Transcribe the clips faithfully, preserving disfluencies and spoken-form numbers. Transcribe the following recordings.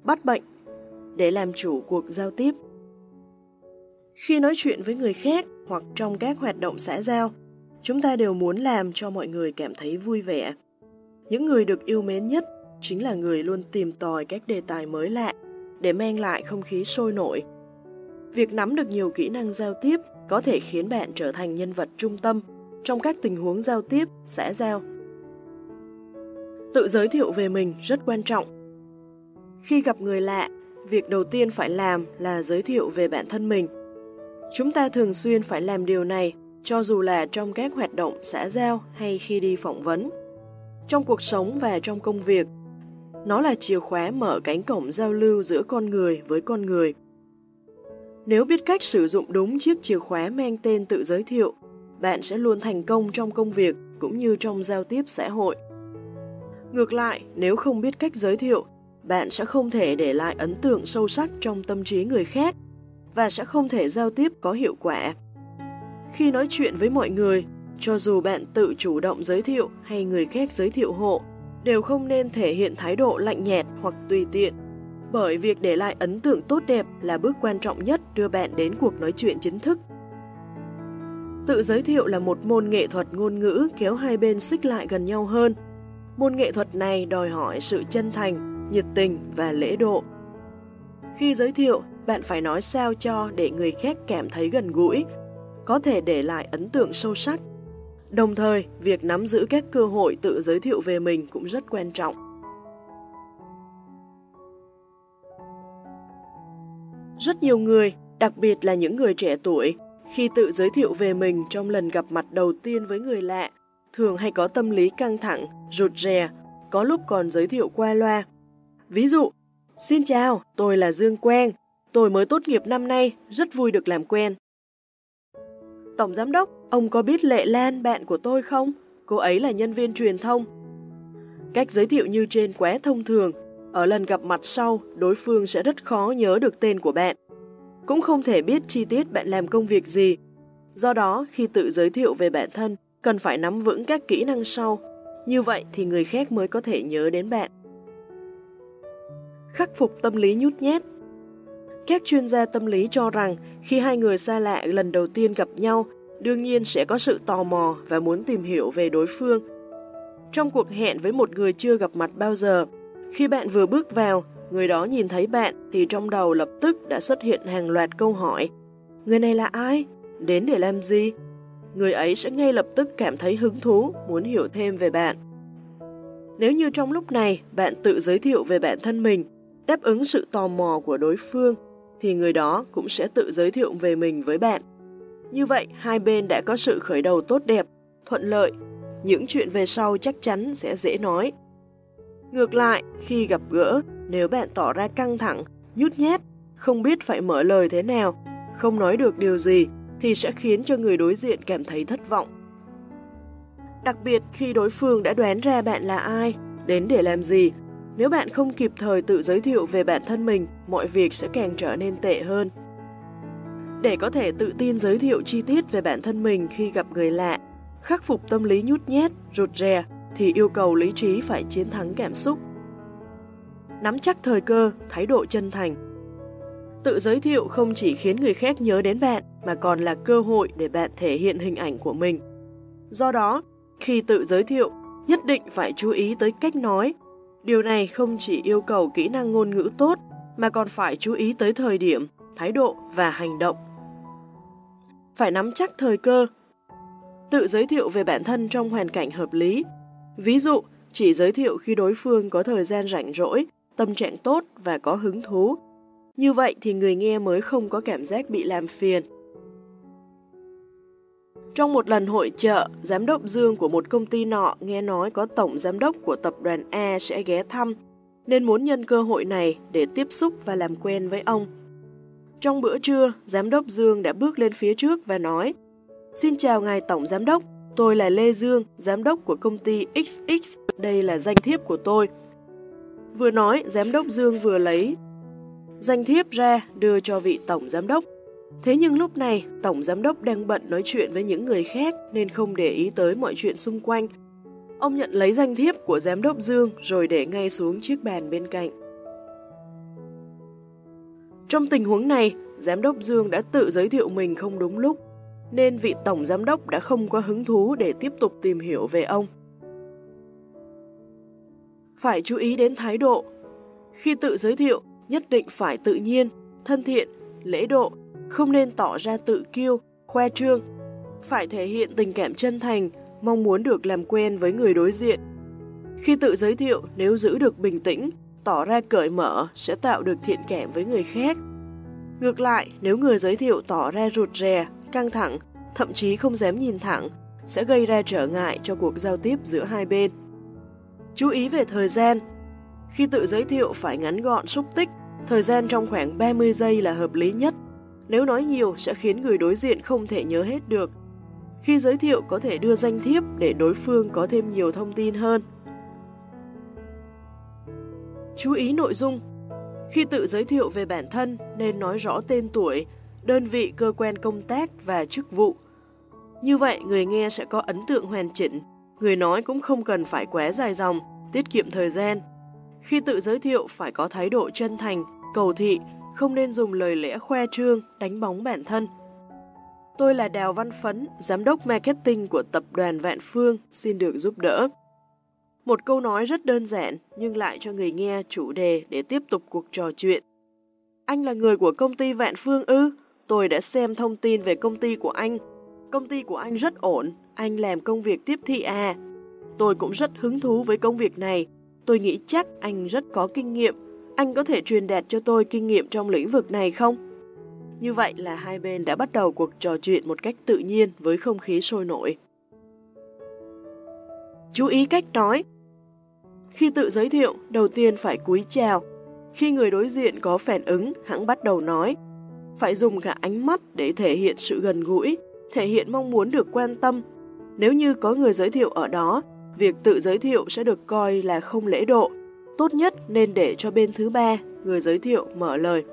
bắt bệnh để làm chủ cuộc giao tiếp. Khi nói chuyện với người khác hoặc trong các hoạt động xã giao, chúng ta đều muốn làm cho mọi người cảm thấy vui vẻ. Những người được yêu mến nhất chính là người luôn tìm tòi các đề tài mới lạ để mang lại không khí sôi nổi. Việc nắm được nhiều kỹ năng giao tiếp có thể khiến bạn trở thành nhân vật trung tâm trong các tình huống giao tiếp, xã giao. Tự giới thiệu về mình rất quan trọng. Khi gặp người lạ, việc đầu tiên phải làm là giới thiệu về bản thân mình. Chúng ta thường xuyên phải làm điều này, cho dù là trong các hoạt động xã giao hay khi đi phỏng vấn. Trong cuộc sống và trong công việc, nó là chìa khóa mở cánh cổng giao lưu giữa con người với con người. Nếu biết cách sử dụng đúng chiếc chìa khóa mang tên tự giới thiệu, bạn sẽ luôn thành công trong công việc cũng như trong giao tiếp xã hội. Ngược lại, nếu không biết cách giới thiệu, bạn sẽ không thể để lại ấn tượng sâu sắc trong tâm trí người khác và sẽ không thể giao tiếp có hiệu quả. Khi nói chuyện với mọi người, cho dù bạn tự chủ động giới thiệu hay người khác giới thiệu hộ, đều không nên thể hiện thái độ lạnh nhạt hoặc tùy tiện, bởi việc để lại ấn tượng tốt đẹp là bước quan trọng nhất đưa bạn đến cuộc nói chuyện chính thức. Tự giới thiệu là một môn nghệ thuật ngôn ngữ kéo hai bên xích lại gần nhau hơn. Môn nghệ thuật này đòi hỏi sự chân thành, nhiệt tình và lễ độ. Khi giới thiệu, bạn phải nói sao cho để người khác cảm thấy gần gũi, có thể để lại ấn tượng sâu sắc. Đồng thời, việc nắm giữ các cơ hội tự giới thiệu về mình cũng rất quan trọng. Rất nhiều người, đặc biệt là những người trẻ tuổi, khi tự giới thiệu về mình trong lần gặp mặt đầu tiên với người lạ, thường hay có tâm lý căng thẳng, rụt rè, có lúc còn giới thiệu qua loa. Ví dụ, xin chào, tôi là Dương Quang, tôi mới tốt nghiệp năm nay, rất vui được làm quen. Tổng giám đốc, ông có biết Lệ Lan bạn của tôi không? Cô ấy là nhân viên truyền thông. Cách giới thiệu như trên quá thông thường, ở lần gặp mặt sau, đối phương sẽ rất khó nhớ được tên của bạn. Cũng không thể biết chi tiết bạn làm công việc gì. Do đó, khi tự giới thiệu về bản thân, cần phải nắm vững các kỹ năng sau. Như vậy thì người khác mới có thể nhớ đến bạn. Khắc phục tâm lý nhút nhát. Các chuyên gia tâm lý cho rằng khi hai người xa lạ lần đầu tiên gặp nhau, đương nhiên sẽ có sự tò mò và muốn tìm hiểu về đối phương. Trong cuộc hẹn với một người chưa gặp mặt bao giờ, khi bạn vừa bước vào, người đó nhìn thấy bạn thì trong đầu lập tức đã xuất hiện hàng loạt câu hỏi. Người này là ai? Đến để làm gì? Người ấy sẽ ngay lập tức cảm thấy hứng thú, muốn hiểu thêm về bạn. Nếu như trong lúc này bạn tự giới thiệu về bản thân mình, đáp ứng sự tò mò của đối phương, thì người đó cũng sẽ tự giới thiệu về mình với bạn. Như vậy, hai bên đã có sự khởi đầu tốt đẹp, thuận lợi. Những chuyện về sau chắc chắn sẽ dễ nói. Ngược lại, khi gặp gỡ, nếu bạn tỏ ra căng thẳng, nhút nhát, không biết phải mở lời thế nào, không nói được điều gì, thì sẽ khiến cho người đối diện cảm thấy thất vọng. Đặc biệt khi đối phương đã đoán ra bạn là ai, đến để làm gì, nếu bạn không kịp thời tự giới thiệu về bản thân mình, mọi việc sẽ càng trở nên tệ hơn. Để có thể tự tin giới thiệu chi tiết về bản thân mình khi gặp người lạ, khắc phục tâm lý nhút nhát, rụt rè, thì yêu cầu lý trí phải chiến thắng cảm xúc. Nắm chắc thời cơ, thái độ chân thành. Tự giới thiệu không chỉ khiến người khác nhớ đến bạn, mà còn là cơ hội để bạn thể hiện hình ảnh của mình. Do đó, khi tự giới thiệu, nhất định phải chú ý tới cách nói. Điều này không chỉ yêu cầu kỹ năng ngôn ngữ tốt, mà còn phải chú ý tới thời điểm, thái độ và hành động. Phải nắm chắc thời cơ. Tự giới thiệu về bản thân trong hoàn cảnh hợp lý. Ví dụ, chỉ giới thiệu khi đối phương có thời gian rảnh rỗi, tâm trạng tốt và có hứng thú. Như vậy thì người nghe mới không có cảm giác bị làm phiền. Trong một lần hội chợ, giám đốc Dương của một công ty nọ nghe nói có tổng giám đốc của tập đoàn A sẽ ghé thăm, nên muốn nhân cơ hội này để tiếp xúc và làm quen với ông. Trong bữa trưa, giám đốc Dương đã bước lên phía trước và nói: Xin chào ngài tổng giám đốc, tôi là Lê Dương, giám đốc của công ty ích ích, đây là danh thiếp của tôi. Vừa nói, giám đốc Dương vừa lấy danh thiếp ra đưa cho vị tổng giám đốc. Thế nhưng lúc này, tổng giám đốc đang bận nói chuyện với những người khác nên không để ý tới mọi chuyện xung quanh. Ông nhận lấy danh thiếp của giám đốc Dương rồi để ngay xuống chiếc bàn bên cạnh. Trong tình huống này, Giám đốc Dương đã tự giới thiệu mình không đúng lúc, nên vị Tổng Giám đốc đã không có hứng thú để tiếp tục tìm hiểu về ông. Phải chú ý đến thái độ. Khi tự giới thiệu, nhất định phải tự nhiên, thân thiện, lễ độ, không nên tỏ ra tự kiêu, khoe trương. Phải thể hiện tình cảm chân thành, mong muốn được làm quen với người đối diện. Khi tự giới thiệu, nếu giữ được bình tĩnh, tỏ ra cởi mở sẽ tạo được thiện cảm với người khác. Ngược lại, nếu người giới thiệu tỏ ra rụt rè, căng thẳng, thậm chí không dám nhìn thẳng, sẽ gây ra trở ngại cho cuộc giao tiếp giữa hai bên. Chú ý về thời gian. Khi tự giới thiệu phải ngắn gọn xúc tích, thời gian trong khoảng ba mươi giây là hợp lý nhất. Nếu nói nhiều sẽ khiến người đối diện không thể nhớ hết được. Khi giới thiệu có thể đưa danh thiếp để đối phương có thêm nhiều thông tin hơn. Chú ý nội dung. Khi tự giới thiệu về bản thân nên nói rõ tên tuổi, đơn vị cơ quan công tác và chức vụ. Như vậy người nghe sẽ có ấn tượng hoàn chỉnh, người nói cũng không cần phải quá dài dòng, tiết kiệm thời gian. Khi tự giới thiệu phải có thái độ chân thành, cầu thị, không nên dùng lời lẽ khoe trương, đánh bóng bản thân. Tôi là Đào Văn Phấn, Giám đốc Marketing của Tập đoàn Vạn Phương, xin được giúp đỡ. Một câu nói rất đơn giản nhưng lại cho người nghe chủ đề để tiếp tục cuộc trò chuyện. Anh là người của công ty Vạn Phương ư? Tôi đã xem thông tin về công ty của anh. Công ty của anh rất ổn, anh làm công việc tiếp thị à? Tôi cũng rất hứng thú với công việc này. Tôi nghĩ chắc anh rất có kinh nghiệm. Anh có thể truyền đạt cho tôi kinh nghiệm trong lĩnh vực này không? Như vậy là hai bên đã bắt đầu cuộc trò chuyện một cách tự nhiên với không khí sôi nổi. Chú ý cách nói. Khi tự giới thiệu, đầu tiên phải cúi chào. Khi người đối diện có phản ứng, hẵng bắt đầu nói. Phải dùng cả ánh mắt để thể hiện sự gần gũi, thể hiện mong muốn được quan tâm. Nếu như có người giới thiệu ở đó, việc tự giới thiệu sẽ được coi là không lễ độ. Tốt nhất nên để cho bên thứ ba, người giới thiệu mở lời.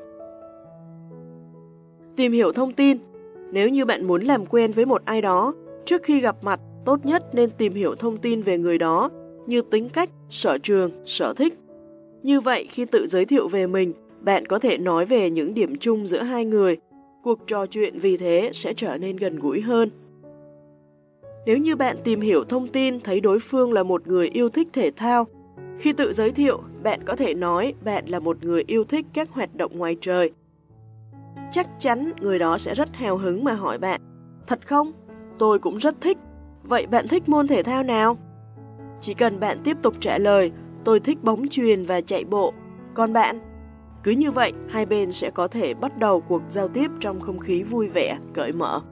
Tìm hiểu thông tin. Nếu như bạn muốn làm quen với một ai đó, trước khi gặp mặt, tốt nhất nên tìm hiểu thông tin về người đó, như tính cách, sở trường, sở thích. Như vậy, khi tự giới thiệu về mình, bạn có thể nói về những điểm chung giữa hai người. Cuộc trò chuyện vì thế sẽ trở nên gần gũi hơn. Nếu như bạn tìm hiểu thông tin thấy đối phương là một người yêu thích thể thao, khi tự giới thiệu, bạn có thể nói bạn là một người yêu thích các hoạt động ngoài trời. Chắc chắn người đó sẽ rất hào hứng mà hỏi bạn, thật không? Tôi cũng rất thích. Vậy bạn thích môn thể thao nào? Chỉ cần bạn tiếp tục trả lời, tôi thích bóng chuyền và chạy bộ. Còn bạn? Cứ như vậy, hai bên sẽ có thể bắt đầu cuộc giao tiếp trong không khí vui vẻ, cởi mở.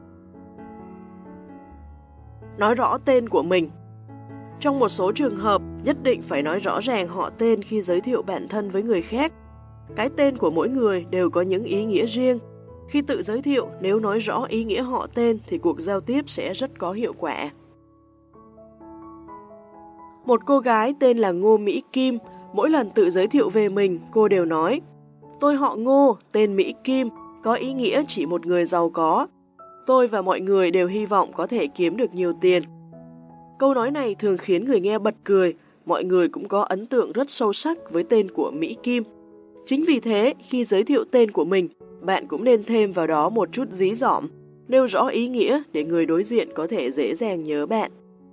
Nói rõ tên của mình. Trong một số trường hợp, nhất định phải nói rõ ràng họ tên khi giới thiệu bản thân với người khác. Cái tên của mỗi người đều có những ý nghĩa riêng. Khi tự giới thiệu, nếu nói rõ ý nghĩa họ tên thì cuộc giao tiếp sẽ rất có hiệu quả. Một cô gái tên là Ngô Mỹ Kim, mỗi lần tự giới thiệu về mình, cô đều nói: tôi họ Ngô, tên Mỹ Kim, có ý nghĩa chỉ một người giàu có. Tôi và mọi người đều hy vọng có thể kiếm được nhiều tiền. Câu nói này thường khiến người nghe bật cười, mọi người cũng có ấn tượng rất sâu sắc với tên của Mỹ Kim. Chính vì thế, khi giới thiệu tên của mình, bạn cũng nên thêm vào đó một chút dí dỏm, nêu rõ ý nghĩa để người đối diện có thể dễ dàng nhớ bạn.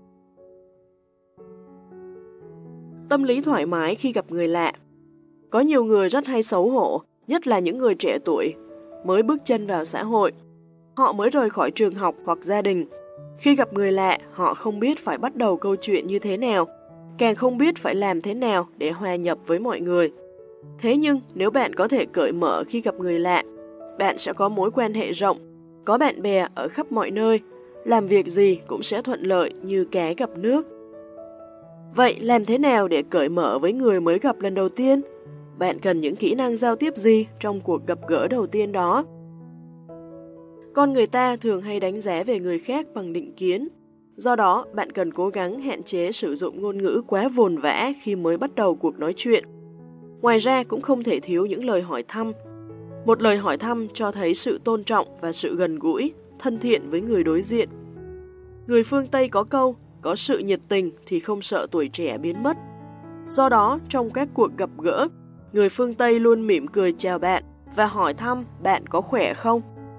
Tâm lý thoải mái khi gặp người lạ. Có nhiều người rất hay xấu hổ, nhất là những người trẻ tuổi, mới bước chân vào xã hội. Họ mới rời khỏi trường học hoặc gia đình. Khi gặp người lạ, họ không biết phải bắt đầu câu chuyện như thế nào, càng không biết phải làm thế nào để hòa nhập với mọi người. Thế nhưng, nếu bạn có thể cởi mở khi gặp người lạ, bạn sẽ có mối quan hệ rộng, có bạn bè ở khắp mọi nơi, làm việc gì cũng sẽ thuận lợi như cá gặp nước. Vậy làm thế nào để cởi mở với người mới gặp lần đầu tiên? Bạn cần những kỹ năng giao tiếp gì trong cuộc gặp gỡ đầu tiên đó? Con người ta thường hay đánh giá về người khác bằng định kiến. Do đó, bạn cần cố gắng hạn chế sử dụng ngôn ngữ quá vồn vã khi mới bắt đầu cuộc nói chuyện. Ngoài ra cũng không thể thiếu những lời hỏi thăm. Một lời hỏi thăm cho thấy sự tôn trọng và sự gần gũi, thân thiện với người đối diện. Người phương Tây có câu, có sự nhiệt tình thì không sợ tuổi trẻ biến mất. Do đó, trong các cuộc gặp gỡ, người phương Tây luôn mỉm cười chào bạn và hỏi thăm bạn có khỏe không.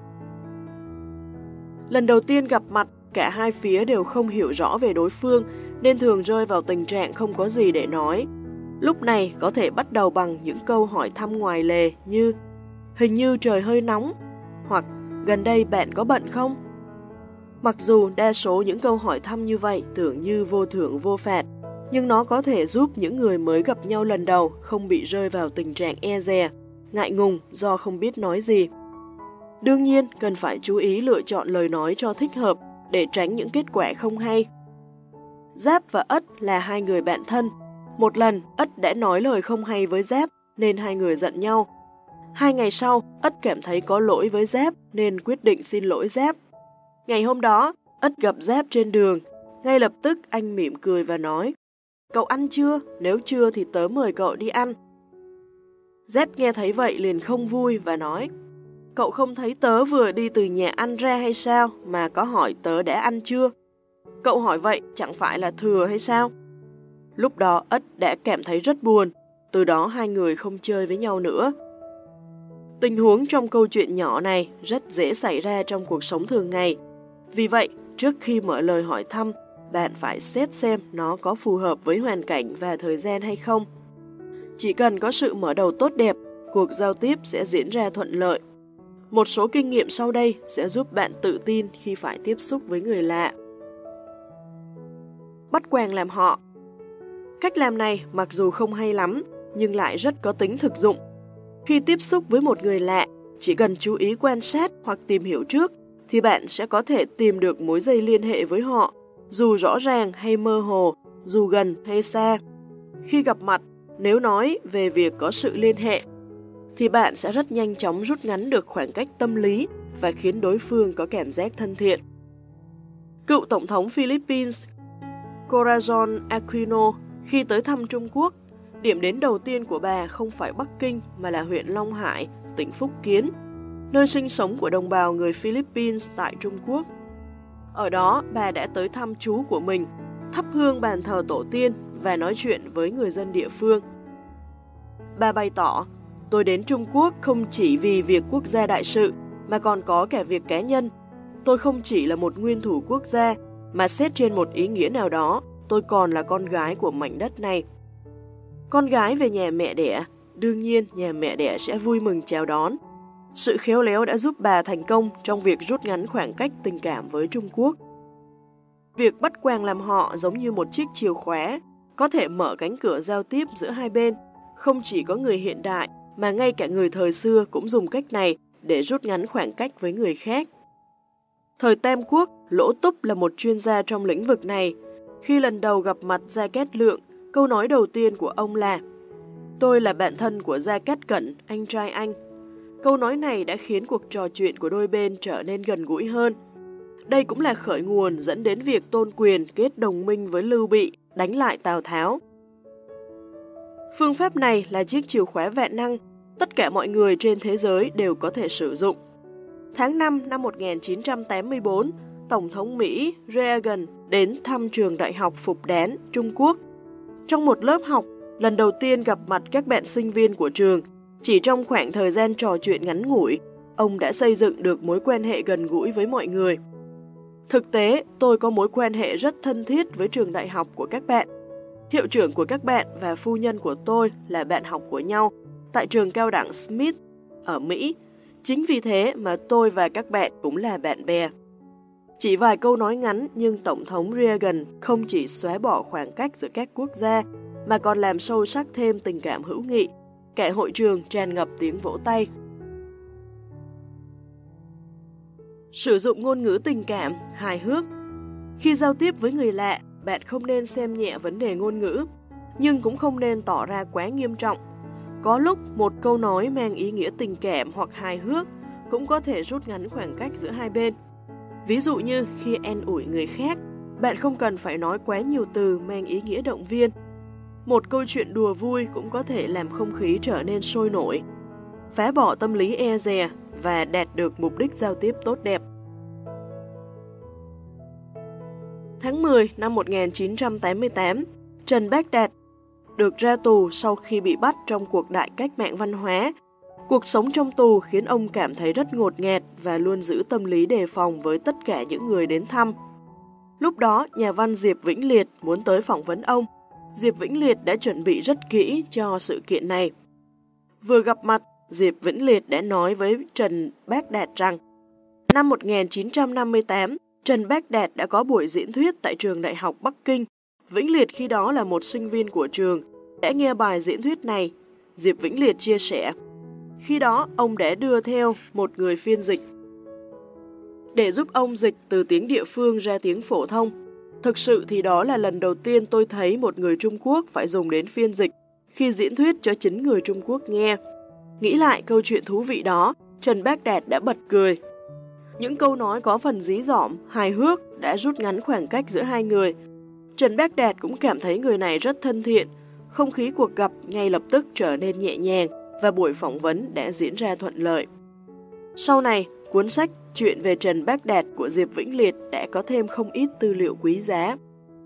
Lần đầu tiên gặp mặt, cả hai phía đều không hiểu rõ về đối phương nên thường rơi vào tình trạng không có gì để nói. Lúc này có thể bắt đầu bằng những câu hỏi thăm ngoài lề như hình như trời hơi nóng hoặc gần đây bạn có bận không? Mặc dù đa số những câu hỏi thăm như vậy tưởng như vô thưởng vô phạt, nhưng nó có thể giúp những người mới gặp nhau lần đầu không bị rơi vào tình trạng e dè, ngại ngùng do không biết nói gì. Đương nhiên, cần phải chú ý lựa chọn lời nói cho thích hợp để tránh những kết quả không hay. Giáp và Ất là hai người bạn thân. Một lần, Ất đã nói lời không hay với Giáp nên hai người giận nhau. Hai ngày sau, Ất cảm thấy có lỗi với Giáp nên quyết định xin lỗi Giáp. Ngày hôm đó, Ất gặp Giáp trên đường. Ngay lập tức anh mỉm cười và nói: "Cậu ăn chưa? Nếu chưa thì tớ mời cậu đi ăn." Giáp nghe thấy vậy liền không vui và nói: "Cậu không thấy tớ vừa đi từ nhà ăn ra hay sao mà có hỏi tớ đã ăn chưa? Cậu hỏi vậy chẳng phải là thừa hay sao?" Lúc đó Ất đã cảm thấy rất buồn, từ đó hai người không chơi với nhau nữa. Tình huống trong câu chuyện nhỏ này rất dễ xảy ra trong cuộc sống thường ngày. Vì vậy, trước khi mở lời hỏi thăm, bạn phải xét xem nó có phù hợp với hoàn cảnh và thời gian hay không. Chỉ cần có sự mở đầu tốt đẹp, cuộc giao tiếp sẽ diễn ra thuận lợi. Một số kinh nghiệm sau đây sẽ giúp bạn tự tin khi phải tiếp xúc với người lạ. Bắt quàng làm họ. Cách làm này mặc dù không hay lắm, nhưng lại rất có tính thực dụng. Khi tiếp xúc với một người lạ, chỉ cần chú ý quan sát hoặc tìm hiểu trước, thì bạn sẽ có thể tìm được mối dây liên hệ với họ, dù rõ ràng hay mơ hồ, dù gần hay xa. Khi gặp mặt, nếu nói về việc có sự liên hệ, thì bạn sẽ rất nhanh chóng rút ngắn được khoảng cách tâm lý và khiến đối phương có cảm giác thân thiện. Cựu Tổng thống Philippines Corazon Aquino khi tới thăm Trung Quốc, điểm đến đầu tiên của bà không phải Bắc Kinh mà là huyện Long Hải, tỉnh Phúc Kiến, nơi sinh sống của đồng bào người Philippines tại Trung Quốc. Ở đó, bà đã tới thăm chú của mình, thắp hương bàn thờ tổ tiên và nói chuyện với người dân địa phương. Bà bày tỏ: "Tôi đến Trung Quốc không chỉ vì việc quốc gia đại sự, mà còn có cả việc cá nhân. Tôi không chỉ là một nguyên thủ quốc gia, mà xét trên một ý nghĩa nào đó, tôi còn là con gái của mảnh đất này." Con gái về nhà mẹ đẻ, đương nhiên nhà mẹ đẻ sẽ vui mừng chào đón. Sự khéo léo đã giúp bà thành công trong việc rút ngắn khoảng cách tình cảm với Trung Quốc. Việc bắt quàng làm họ giống như một chiếc chìa khóa, có thể mở cánh cửa giao tiếp giữa hai bên. Không chỉ có người hiện đại, mà ngay cả người thời xưa cũng dùng cách này để rút ngắn khoảng cách với người khác. Thời Tam Quốc, Lỗ Túc là một chuyên gia trong lĩnh vực này. Khi lần đầu gặp mặt Gia Cát Lượng, câu nói đầu tiên của ông là: "Tôi là bạn thân của Gia Cát Cẩn, anh trai anh." Câu nói này đã khiến cuộc trò chuyện của đôi bên trở nên gần gũi hơn. Đây cũng là khởi nguồn dẫn đến việc Tôn Quyền kết đồng minh với Lưu Bị đánh lại Tào Tháo. Phương pháp này là chiếc chìa khóa vạn năng, tất cả mọi người trên thế giới đều có thể sử dụng. Tháng năm năm một nghìn chín trăm tám mươi tư, Tổng thống Mỹ Reagan đến thăm trường đại học Phục Đán, Trung Quốc. Trong một lớp học, lần đầu tiên gặp mặt các bạn sinh viên của trường, chỉ trong khoảng thời gian trò chuyện ngắn ngủi, ông đã xây dựng được mối quan hệ gần gũi với mọi người. Thực tế, tôi có mối quan hệ rất thân thiết với trường đại học của các bạn. Hiệu trưởng của các bạn và phu nhân của tôi là bạn học của nhau tại trường cao đẳng Smith ở Mỹ. Chính vì thế mà tôi và các bạn cũng là bạn bè. Chỉ vài câu nói ngắn nhưng Tổng thống Reagan không chỉ xóa bỏ khoảng cách giữa các quốc gia mà còn làm sâu sắc thêm tình cảm hữu nghị. Cả hội trường tràn ngập tiếng vỗ tay. Sử dụng ngôn ngữ tình cảm, hài hước. Khi giao tiếp với người lạ, bạn không nên xem nhẹ vấn đề ngôn ngữ, nhưng cũng không nên tỏ ra quá nghiêm trọng. Có lúc một câu nói mang ý nghĩa tình cảm hoặc hài hước cũng có thể rút ngắn khoảng cách giữa hai bên. Ví dụ như khi an ủi người khác, bạn không cần phải nói quá nhiều từ mang ý nghĩa động viên. Một câu chuyện đùa vui cũng có thể làm không khí trở nên sôi nổi, phá bỏ tâm lý e dè và đạt được mục đích giao tiếp tốt đẹp. Tháng mười năm một nghìn chín trăm tám mươi tám, Trần Bác Đạt được ra tù sau khi bị bắt trong cuộc đại cách mạng văn hóa, Cuộc sống trong tù khiến ông cảm thấy rất ngột ngạt và luôn giữ tâm lý đề phòng với tất cả những người đến thăm. Lúc đó, nhà văn Diệp Vĩnh Liệt muốn tới phỏng vấn ông. Diệp Vĩnh Liệt đã chuẩn bị rất kỹ cho sự kiện này. Vừa gặp mặt, Diệp Vĩnh Liệt đã nói với Trần Bác Đạt rằng năm một nghìn chín trăm năm mươi tám, Trần Bác Đạt đã có buổi diễn thuyết tại trường Đại học Bắc Kinh. Vĩnh Liệt khi đó là một sinh viên của trường, đã nghe bài diễn thuyết này. Diệp Vĩnh Liệt chia sẻ, khi đó ông đã đưa theo một người phiên dịch để giúp ông dịch từ tiếng địa phương ra tiếng phổ thông. Thực sự thì đó là lần đầu tiên tôi thấy một người Trung Quốc phải dùng đến phiên dịch khi diễn thuyết cho chính người Trung Quốc nghe. Nghĩ lại câu chuyện thú vị đó, Trần Bác Đạt đã bật cười. Những câu nói có phần dí dỏm, hài hước đã rút ngắn khoảng cách giữa hai người. Trần Bác Đạt cũng cảm thấy người này rất thân thiện. Không khí cuộc gặp ngay lập tức trở nên nhẹ nhàng và buổi phỏng vấn đã diễn ra thuận lợi. Sau này, cuốn sách Chuyện về Trần Bác Đạt của Diệp Vĩnh Liệt đã có thêm không ít tư liệu quý giá.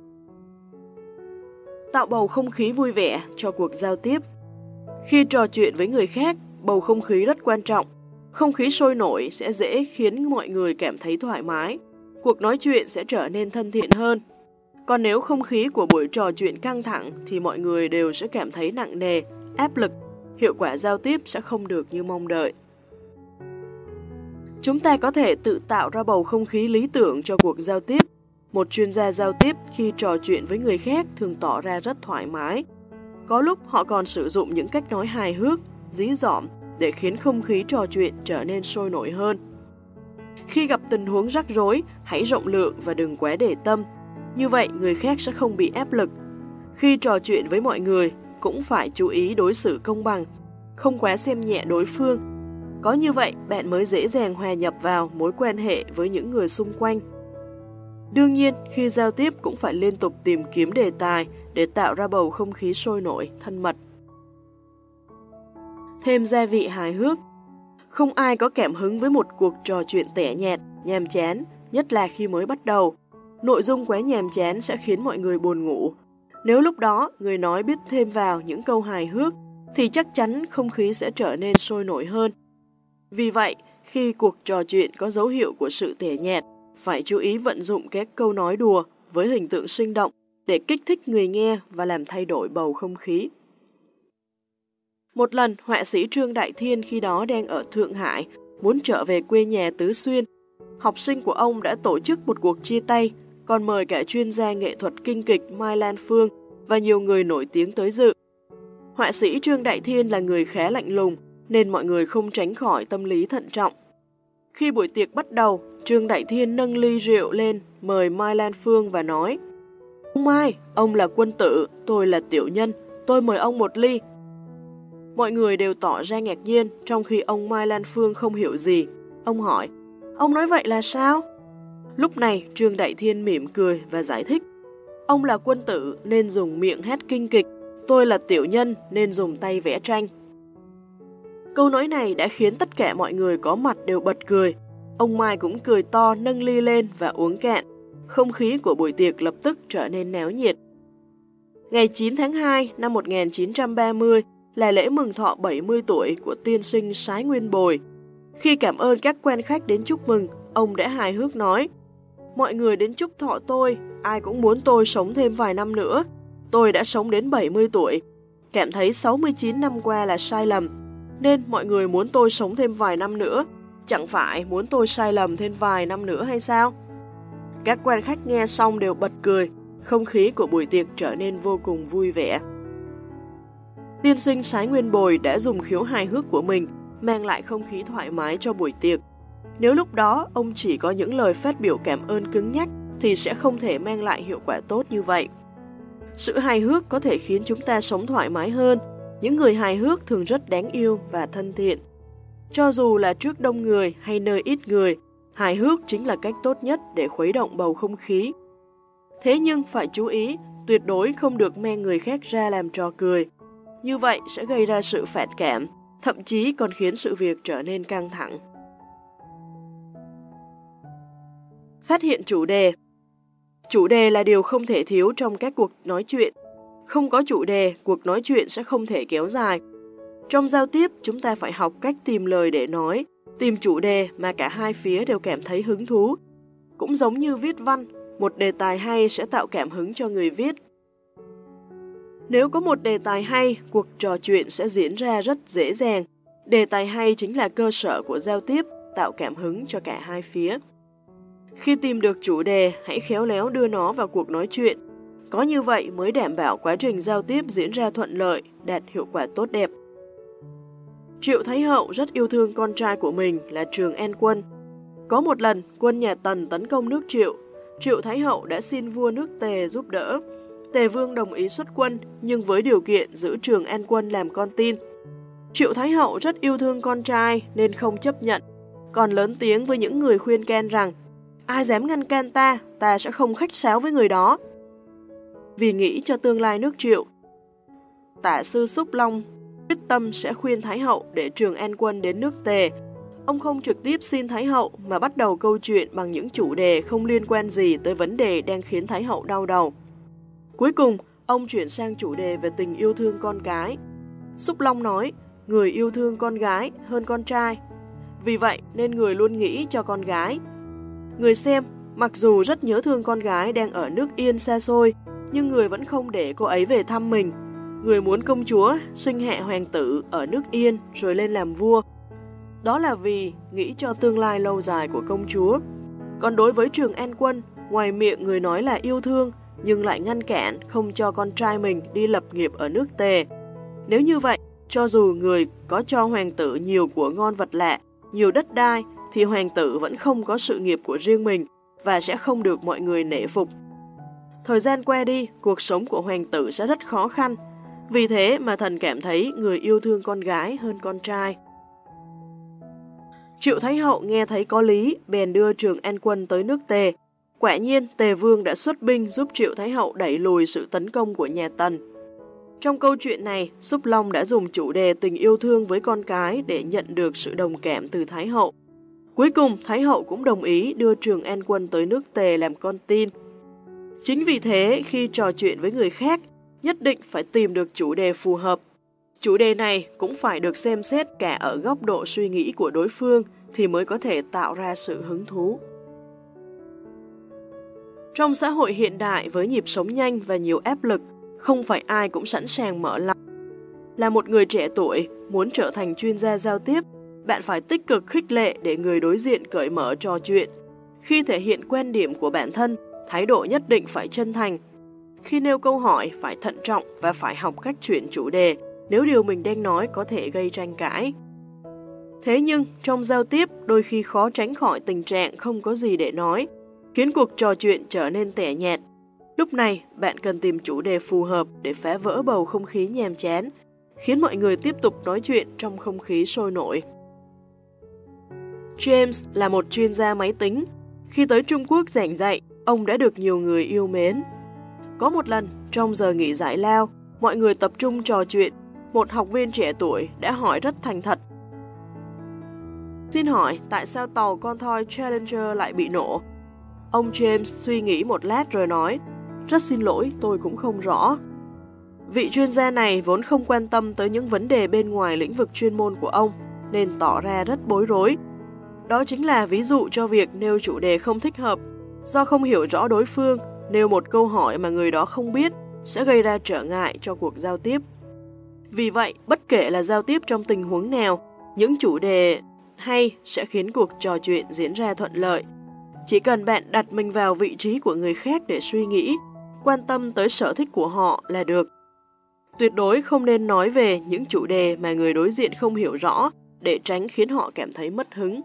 Tạo bầu không khí vui vẻ cho cuộc giao tiếp. Khi trò chuyện với người khác, bầu không khí rất quan trọng. Không khí sôi nổi sẽ dễ khiến mọi người cảm thấy thoải mái. Cuộc nói chuyện sẽ trở nên thân thiện hơn. Còn nếu không khí của buổi trò chuyện căng thẳng thì mọi người đều sẽ cảm thấy nặng nề, áp lực. Hiệu quả giao tiếp sẽ không được như mong đợi. Chúng ta có thể tự tạo ra bầu không khí lý tưởng cho cuộc giao tiếp. Một chuyên gia giao tiếp khi trò chuyện với người khác thường tỏ ra rất thoải mái. Có lúc họ còn sử dụng những cách nói hài hước, dí dỏm để khiến không khí trò chuyện trở nên sôi nổi hơn. Khi gặp tình huống rắc rối, hãy rộng lượng và đừng quá để tâm. Như vậy người khác sẽ không bị áp lực. Khi trò chuyện với mọi người, cũng phải chú ý đối xử công bằng, không quá xem nhẹ đối phương. Có như vậy, bạn mới dễ dàng hòa nhập vào mối quan hệ với những người xung quanh. Đương nhiên, khi giao tiếp cũng phải liên tục tìm kiếm đề tài để tạo ra bầu không khí sôi nổi, thân mật. Thêm gia vị hài hước. Không ai có cảm hứng với một cuộc trò chuyện tẻ nhạt, nhàm chán, nhất là khi mới bắt đầu. Nội dung quá nhàm chán sẽ khiến mọi người buồn ngủ. Nếu lúc đó người nói biết thêm vào những câu hài hước, thì chắc chắn không khí sẽ trở nên sôi nổi hơn. Vì vậy, khi cuộc trò chuyện có dấu hiệu của sự tẻ nhạt, phải chú ý vận dụng các câu nói đùa với hình tượng sinh động để kích thích người nghe và làm thay đổi bầu không khí. Một lần, họa sĩ Trương Đại Thiên khi đó đang ở Thượng Hải, muốn trở về quê nhà Tứ Xuyên. Học sinh của ông đã tổ chức một cuộc chia tay, còn mời cả chuyên gia nghệ thuật kinh kịch Mai Lan Phương và nhiều người nổi tiếng tới dự. Họa sĩ Trương Đại Thiên là người khá lạnh lùng, nên mọi người không tránh khỏi tâm lý thận trọng. Khi buổi tiệc bắt đầu, Trương Đại Thiên nâng ly rượu lên, mời Mai Lan Phương và nói: "Ông Mai, ông là quân tử, tôi là tiểu nhân, tôi mời ông một ly." Mọi người đều tỏ ra ngạc nhiên, trong khi ông Mai Lan Phương không hiểu gì. Ông hỏi: "Ông nói vậy là sao?" Lúc này, Trương Đại Thiên mỉm cười và giải thích: "Ông là quân tử nên dùng miệng hát kinh kịch, tôi là tiểu nhân nên dùng tay vẽ tranh." Câu nói này đã khiến tất cả mọi người có mặt đều bật cười. Ông Mai cũng cười to, nâng ly lên và uống cạn. Không khí của buổi tiệc lập tức trở nên náo nhiệt. Ngày chín tháng hai năm một nghìn chín trăm ba mươi là lễ mừng thọ bảy mươi tuổi của tiên sinh Sái Nguyên Bồi. Khi cảm ơn các quan khách đến chúc mừng, ông đã hài hước nói: "Mọi người đến chúc thọ tôi, ai cũng muốn tôi sống thêm vài năm nữa. Tôi đã sống đến bảy mươi tuổi, cảm thấy sáu mươi chín năm qua là sai lầm, nên mọi người muốn tôi sống thêm vài năm nữa, chẳng phải muốn tôi sai lầm thêm vài năm nữa hay sao?" Các quan khách nghe xong đều bật cười, không khí của buổi tiệc trở nên vô cùng vui vẻ. Tiên sinh Sái Nguyên Bồi đã dùng khiếu hài hước của mình mang lại không khí thoải mái cho buổi tiệc. Nếu lúc đó ông chỉ có những lời phát biểu cảm ơn cứng nhắc thì sẽ không thể mang lại hiệu quả tốt như vậy. Sự hài hước có thể khiến chúng ta sống thoải mái hơn. Những người hài hước thường rất đáng yêu và thân thiện. Cho dù là trước đông người hay nơi ít người, hài hước chính là cách tốt nhất để khuấy động bầu không khí. Thế nhưng phải chú ý, tuyệt đối không được mang người khác ra làm trò cười. Như vậy sẽ gây ra sự phản cảm, thậm chí còn khiến sự việc trở nên căng thẳng. Phát hiện chủ đề. Chủ đề là điều không thể thiếu trong các cuộc nói chuyện. Không có chủ đề, cuộc nói chuyện sẽ không thể kéo dài. Trong giao tiếp, chúng ta phải học cách tìm lời để nói, tìm chủ đề mà cả hai phía đều cảm thấy hứng thú. Cũng giống như viết văn, một đề tài hay sẽ tạo cảm hứng cho người viết. Nếu có một đề tài hay, cuộc trò chuyện sẽ diễn ra rất dễ dàng. Đề tài hay chính là cơ sở của giao tiếp, tạo cảm hứng cho cả hai phía. Khi tìm được chủ đề, hãy khéo léo đưa nó vào cuộc nói chuyện. Có như vậy mới đảm bảo quá trình giao tiếp diễn ra thuận lợi, đạt hiệu quả tốt đẹp. Triệu Thái Hậu rất yêu thương con trai của mình là Trường An Quân. Có một lần, quân nhà Tần tấn công nước Triệu. Triệu Thái Hậu đã xin vua nước Tề giúp đỡ. Tề Vương đồng ý xuất quân, nhưng với điều kiện giữ Trường An Quân làm con tin. Triệu Thái Hậu rất yêu thương con trai nên không chấp nhận, còn lớn tiếng với những người khuyên can rằng ai dám ngăn can ta, ta sẽ không khách sáo với người đó. Vì nghĩ cho tương lai nước Triệu, Tả sư Xúc Long quyết tâm sẽ khuyên Thái Hậu để Trường An Quân đến nước Tề. Ông không trực tiếp xin Thái Hậu mà bắt đầu câu chuyện bằng những chủ đề không liên quan gì tới vấn đề đang khiến Thái Hậu đau đầu. Cuối cùng, ông chuyển sang chủ đề về tình yêu thương con cái. Xúc Long nói, người yêu thương con gái hơn con trai. Vì vậy nên người luôn nghĩ cho con gái. Người xem, mặc dù rất nhớ thương con gái đang ở nước Yên xa xôi, nhưng người vẫn không để cô ấy về thăm mình. Người muốn công chúa sinh hạ hoàng tử ở nước Yên rồi lên làm vua. Đó là vì nghĩ cho tương lai lâu dài của công chúa. Còn đối với Trường An Quân, ngoài miệng người nói là yêu thương, nhưng lại ngăn cản không cho con trai mình đi lập nghiệp ở nước Tề. Nếu như vậy, cho dù người có cho hoàng tử nhiều của ngon vật lạ, nhiều đất đai, thì hoàng tử vẫn không có sự nghiệp của riêng mình và sẽ không được mọi người nể phục. Thời gian qua đi, cuộc sống của hoàng tử sẽ rất khó khăn. Vì thế mà thần cảm thấy người yêu thương con gái hơn con trai. Triệu Thái Hậu nghe thấy có lý, bèn đưa Trường An Quân tới nước Tề. Quả nhiên, Tề Vương đã xuất binh giúp Triệu Thái Hậu đẩy lùi sự tấn công của nhà Tần. Trong câu chuyện này, Xúc Long đã dùng chủ đề tình yêu thương với con cái để nhận được sự đồng cảm từ Thái Hậu. Cuối cùng, Thái Hậu cũng đồng ý đưa Trường An Quân tới nước Tề làm con tin. Chính vì thế, khi trò chuyện với người khác, nhất định phải tìm được chủ đề phù hợp. Chủ đề này cũng phải được xem xét cả ở góc độ suy nghĩ của đối phương thì mới có thể tạo ra sự hứng thú. Trong xã hội hiện đại với nhịp sống nhanh và nhiều áp lực, không phải ai cũng sẵn sàng mở lòng. Là một người trẻ tuổi, muốn trở thành chuyên gia giao tiếp, bạn phải tích cực khích lệ để người đối diện cởi mở trò chuyện. Khi thể hiện quan điểm của bản thân, thái độ nhất định phải chân thành. Khi nêu câu hỏi, phải thận trọng và phải học cách chuyển chủ đề nếu điều mình đang nói có thể gây tranh cãi. Thế nhưng, trong giao tiếp, đôi khi khó tránh khỏi tình trạng không có gì để nói, khiến cuộc trò chuyện trở nên tẻ nhạt. Lúc này, bạn cần tìm chủ đề phù hợp để phá vỡ bầu không khí nhàm chán, khiến mọi người tiếp tục nói chuyện trong không khí sôi nổi. James là một chuyên gia máy tính. Khi tới Trung Quốc giảng dạy, ông đã được nhiều người yêu mến. Có một lần, trong giờ nghỉ giải lao, mọi người tập trung trò chuyện. Một học viên trẻ tuổi đã hỏi rất thành thật. Xin hỏi, tại sao tàu con thoi Challenger lại bị nổ? Ông James suy nghĩ một lát rồi nói, rất xin lỗi, tôi cũng không rõ. Vị chuyên gia này vốn không quan tâm tới những vấn đề bên ngoài lĩnh vực chuyên môn của ông, nên tỏ ra rất bối rối. Đó chính là ví dụ cho việc nêu chủ đề không thích hợp. Do không hiểu rõ đối phương, nêu một câu hỏi mà người đó không biết sẽ gây ra trở ngại cho cuộc giao tiếp. Vì vậy, bất kể là giao tiếp trong tình huống nào, những chủ đề hay sẽ khiến cuộc trò chuyện diễn ra thuận lợi. Chỉ cần bạn đặt mình vào vị trí của người khác để suy nghĩ, quan tâm tới sở thích của họ là được. Tuyệt đối không nên nói về những chủ đề mà người đối diện không hiểu rõ để tránh khiến họ cảm thấy mất hứng.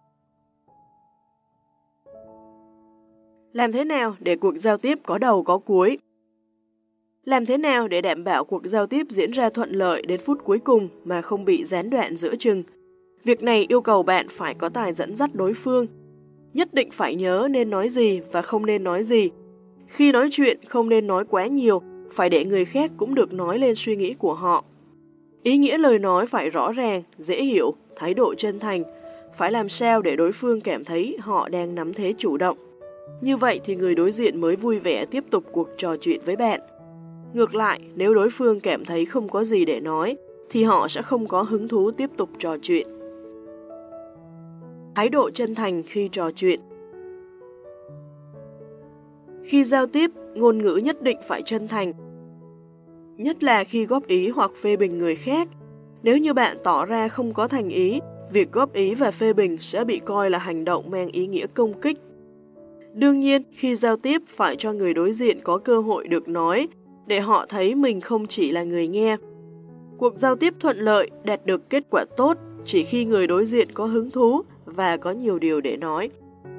Làm thế nào để cuộc giao tiếp có đầu có cuối? Làm thế nào để đảm bảo cuộc giao tiếp diễn ra thuận lợi đến phút cuối cùng mà không bị gián đoạn giữa chừng? Việc này yêu cầu bạn phải có tài dẫn dắt đối phương. Nhất định phải nhớ nên nói gì và không nên nói gì. Khi nói chuyện không nên nói quá nhiều, phải để người khác cũng được nói lên suy nghĩ của họ. Ý nghĩa lời nói phải rõ ràng, dễ hiểu, thái độ chân thành, phải làm sao để đối phương cảm thấy họ đang nắm thế chủ động. Như vậy thì người đối diện mới vui vẻ tiếp tục cuộc trò chuyện với bạn. Ngược lại, nếu đối phương cảm thấy không có gì để nói, thì họ sẽ không có hứng thú tiếp tục trò chuyện. Thái độ chân thành khi trò chuyện. Khi giao tiếp, ngôn ngữ nhất định phải chân thành. Nhất là khi góp ý hoặc phê bình người khác. Nếu như bạn tỏ ra không có thành ý, việc góp ý và phê bình sẽ bị coi là hành động mang ý nghĩa công kích. Đương nhiên, khi giao tiếp phải cho người đối diện có cơ hội được nói, để họ thấy mình không chỉ là người nghe. Cuộc giao tiếp thuận lợi, đạt được kết quả tốt chỉ khi người đối diện có hứng thú và có nhiều điều để nói.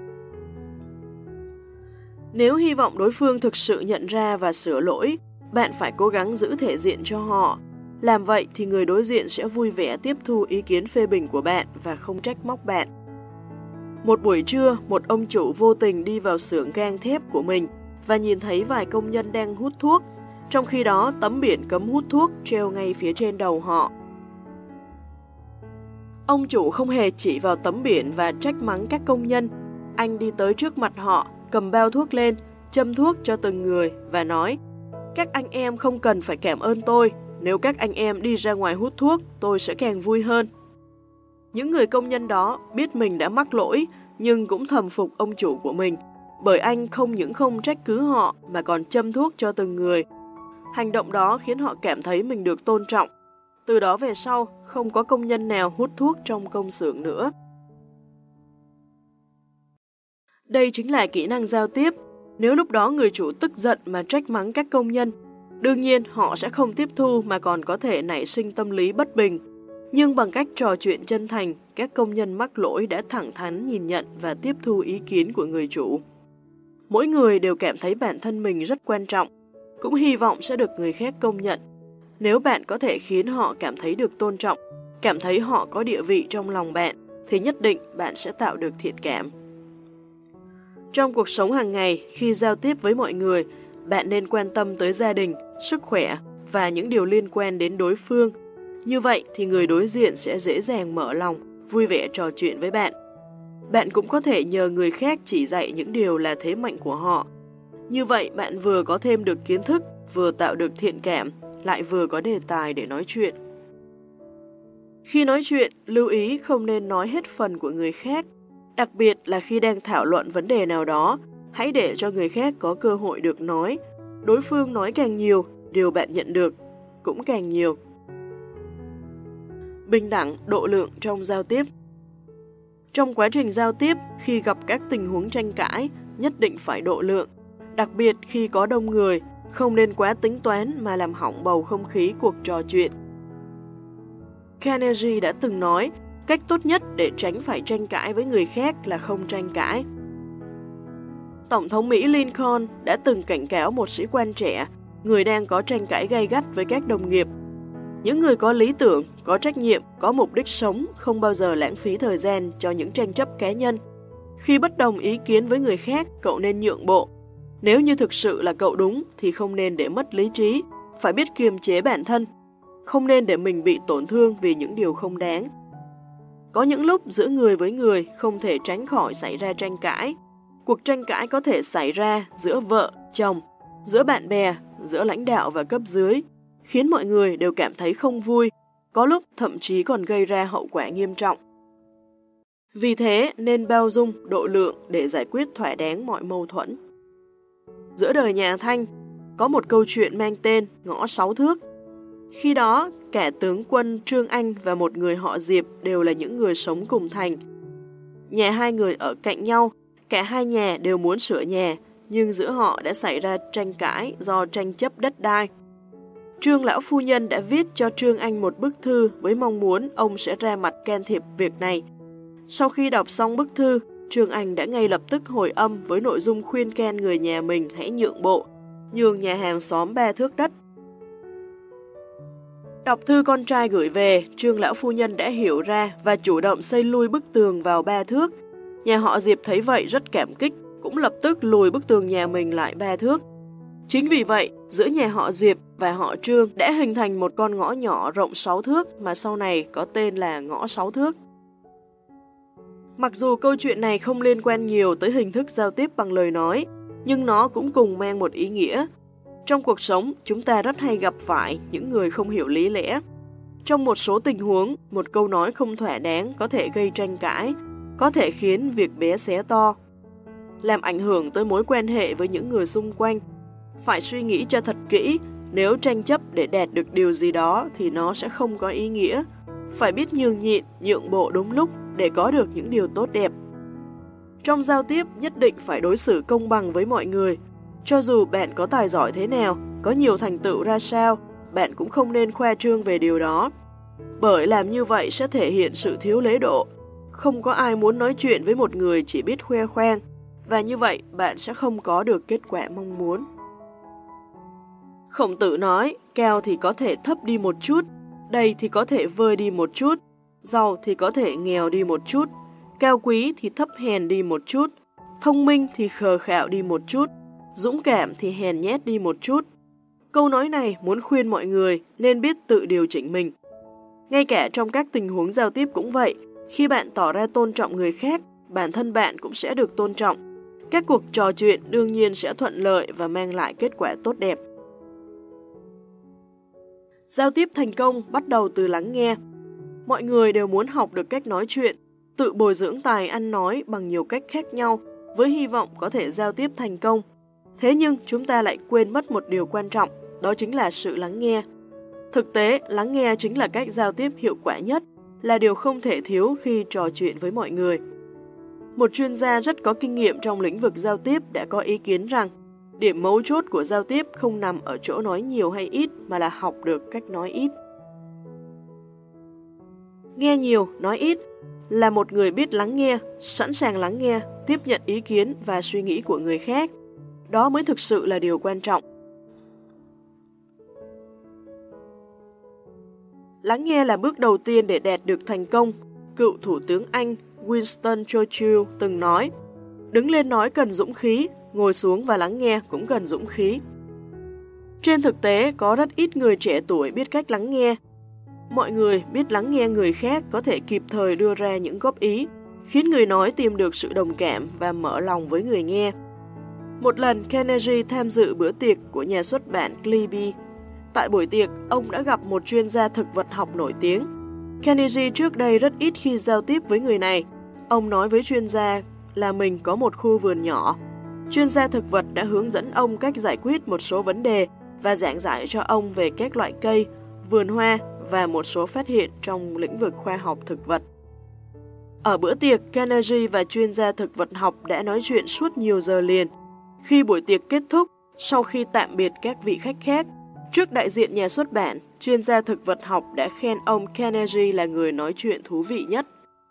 Nếu hy vọng đối phương thực sự nhận ra và sửa lỗi, bạn phải cố gắng giữ thể diện cho họ. Làm vậy thì người đối diện sẽ vui vẻ tiếp thu ý kiến phê bình của bạn và không trách móc bạn. Một buổi trưa, một ông chủ vô tình đi vào xưởng gang thép của mình và nhìn thấy vài công nhân đang hút thuốc, trong khi đó tấm biển cấm hút thuốc treo ngay phía trên đầu họ. Ông chủ không hề chỉ vào tấm biển và trách mắng các công nhân. Anh đi tới trước mặt họ, cầm bao thuốc lên, châm thuốc cho từng người và nói: "Các anh em không cần phải cảm ơn tôi, nếu các anh em đi ra ngoài hút thuốc, tôi sẽ càng vui hơn." Những người công nhân đó biết mình đã mắc lỗi, nhưng cũng thầm phục ông chủ của mình, bởi anh không những không trách cứ họ mà còn châm thuốc cho từng người. Hành động đó khiến họ cảm thấy mình được tôn trọng. Từ đó về sau, không có công nhân nào hút thuốc trong công xưởng nữa. Đây chính là kỹ năng giao tiếp. Nếu lúc đó người chủ tức giận mà trách mắng các công nhân, đương nhiên họ sẽ không tiếp thu mà còn có thể nảy sinh tâm lý bất bình. Nhưng bằng cách trò chuyện chân thành, các công nhân mắc lỗi đã thẳng thắn nhìn nhận và tiếp thu ý kiến của người chủ. Mỗi người đều cảm thấy bản thân mình rất quan trọng, cũng hy vọng sẽ được người khác công nhận. Nếu bạn có thể khiến họ cảm thấy được tôn trọng, cảm thấy họ có địa vị trong lòng bạn, thì nhất định bạn sẽ tạo được thiện cảm. Trong cuộc sống hàng ngày, khi giao tiếp với mọi người, bạn nên quan tâm tới gia đình, sức khỏe và những điều liên quan đến đối phương. Như vậy thì người đối diện sẽ dễ dàng mở lòng, vui vẻ trò chuyện với bạn. Bạn cũng có thể nhờ người khác chỉ dạy những điều là thế mạnh của họ. Như vậy bạn vừa có thêm được kiến thức, vừa tạo được thiện cảm, lại vừa có đề tài để nói chuyện. Khi nói chuyện, lưu ý không nên nói hết phần của người khác. Đặc biệt là khi đang thảo luận vấn đề nào đó, hãy để cho người khác có cơ hội được nói. Đối phương nói càng nhiều, điều bạn nhận được cũng càng nhiều. Bình đẳng, độ lượng trong giao tiếp. Trong quá trình giao tiếp, khi gặp các tình huống tranh cãi, nhất định phải độ lượng. Đặc biệt khi có đông người, không nên quá tính toán mà làm hỏng bầu không khí cuộc trò chuyện. Carnegie đã từng nói, cách tốt nhất để tránh phải tranh cãi với người khác là không tranh cãi. Tổng thống Mỹ Lincoln đã từng cảnh cáo một sĩ quan trẻ, người đang có tranh cãi gay gắt với các đồng nghiệp. Những người có lý tưởng, có trách nhiệm, có mục đích sống không bao giờ lãng phí thời gian cho những tranh chấp cá nhân. Khi bất đồng ý kiến với người khác, cậu nên nhượng bộ. Nếu như thực sự là cậu đúng thì không nên để mất lý trí, phải biết kiềm chế bản thân. Không nên để mình bị tổn thương vì những điều không đáng. Có những lúc giữa người với người không thể tránh khỏi xảy ra tranh cãi. Cuộc tranh cãi có thể xảy ra giữa vợ, chồng, giữa bạn bè, giữa lãnh đạo và cấp dưới, khiến mọi người đều cảm thấy không vui, có lúc thậm chí còn gây ra hậu quả nghiêm trọng. Vì thế nên bao dung, độ lượng để giải quyết thỏa đáng mọi mâu thuẫn. Giữa đời nhà Thanh, có một câu chuyện mang tên Ngõ Sáu Thước. Khi đó, cả tướng quân Trương Anh và một người họ Diệp đều là những người sống cùng thành. Nhà hai người ở cạnh nhau, cả hai nhà đều muốn sửa nhà, nhưng giữa họ đã xảy ra tranh cãi do tranh chấp đất đai. Trương lão phu nhân đã viết cho Trương Anh một bức thư với mong muốn ông sẽ ra mặt can thiệp việc này. Sau khi đọc xong bức thư, Trương Anh đã ngay lập tức hồi âm với nội dung khuyên can người nhà mình hãy nhượng bộ, nhường nhà hàng xóm ba thước đất. Đọc thư con trai gửi về, Trương lão phu nhân đã hiểu ra và chủ động xây lui bức tường vào ba thước. Nhà họ Diệp thấy vậy rất cảm kích, cũng lập tức lùi bức tường nhà mình lại ba thước. Chính vì vậy, giữa nhà họ Diệp và họ Trương đã hình thành một con ngõ nhỏ rộng sáu thước mà sau này có tên là Ngõ Sáu Thước. Mặc dù câu chuyện này không liên quan nhiều tới hình thức giao tiếp bằng lời nói, nhưng nó cũng cùng mang một ý nghĩa. Trong cuộc sống, chúng ta rất hay gặp phải những người không hiểu lý lẽ. Trong một số tình huống, một câu nói không thỏa đáng có thể gây tranh cãi, có thể khiến việc bé xé to, làm ảnh hưởng tới mối quan hệ với những người xung quanh. Phải suy nghĩ cho thật kỹ, nếu tranh chấp để đạt được điều gì đó thì nó sẽ không có ý nghĩa. Phải biết nhường nhịn, nhượng bộ đúng lúc để có được những điều tốt đẹp. Trong giao tiếp nhất định phải đối xử công bằng với mọi người. Cho dù bạn có tài giỏi thế nào, có nhiều thành tựu ra sao, bạn cũng không nên khoe trương về điều đó. Bởi làm như vậy sẽ thể hiện sự thiếu lễ độ. Không có ai muốn nói chuyện với một người chỉ biết khoe khoang, và như vậy bạn sẽ không có được kết quả mong muốn. Khổng Tử nói, cao thì có thể thấp đi một chút, đầy thì có thể vơi đi một chút, giàu thì có thể nghèo đi một chút, cao quý thì thấp hèn đi một chút, thông minh thì khờ khạo đi một chút, dũng cảm thì hèn nhát đi một chút. Câu nói này muốn khuyên mọi người nên biết tự điều chỉnh mình. Ngay cả trong các tình huống giao tiếp cũng vậy, khi bạn tỏ ra tôn trọng người khác, bản thân bạn cũng sẽ được tôn trọng. Các cuộc trò chuyện đương nhiên sẽ thuận lợi và mang lại kết quả tốt đẹp. Giao tiếp thành công bắt đầu từ lắng nghe. Mọi người đều muốn học được cách nói chuyện, tự bồi dưỡng tài ăn nói bằng nhiều cách khác nhau với hy vọng có thể giao tiếp thành công. Thế nhưng chúng ta lại quên mất một điều quan trọng, đó chính là sự lắng nghe. Thực tế, lắng nghe chính là cách giao tiếp hiệu quả nhất, là điều không thể thiếu khi trò chuyện với mọi người. Một chuyên gia rất có kinh nghiệm trong lĩnh vực giao tiếp đã có ý kiến rằng điểm mấu chốt của giao tiếp không nằm ở chỗ nói nhiều hay ít mà là học được cách nói ít. Nghe nhiều, nói ít là một người biết lắng nghe, sẵn sàng lắng nghe, tiếp nhận ý kiến và suy nghĩ của người khác. Đó mới thực sự là điều quan trọng. Lắng nghe là bước đầu tiên để đạt được thành công. Cựu Thủ tướng Anh Winston Churchill từng nói, đứng lên nói cần dũng khí, ngồi xuống và lắng nghe cũng cần dũng khí. Trên thực tế, có rất ít người trẻ tuổi biết cách lắng nghe. Mọi người biết lắng nghe người khác có thể kịp thời đưa ra những góp ý, khiến người nói tìm được sự đồng cảm và mở lòng với người nghe. Một lần, Carnegie tham dự bữa tiệc của nhà xuất bản Clibby. Tại buổi tiệc, ông đã gặp một chuyên gia thực vật học nổi tiếng. Carnegie trước đây rất ít khi giao tiếp với người này. Ông nói với chuyên gia là mình có một khu vườn nhỏ. Chuyên gia thực vật đã hướng dẫn ông cách giải quyết một số vấn đề và giảng giải cho ông về các loại cây, vườn hoa và một số phát hiện trong lĩnh vực khoa học thực vật. Ở bữa tiệc, Carnegie và chuyên gia thực vật học đã nói chuyện suốt nhiều giờ liền. Khi buổi tiệc kết thúc, sau khi tạm biệt các vị khách khác, trước đại diện nhà xuất bản, chuyên gia thực vật học đã khen ông Carnegie là người nói chuyện thú vị nhất.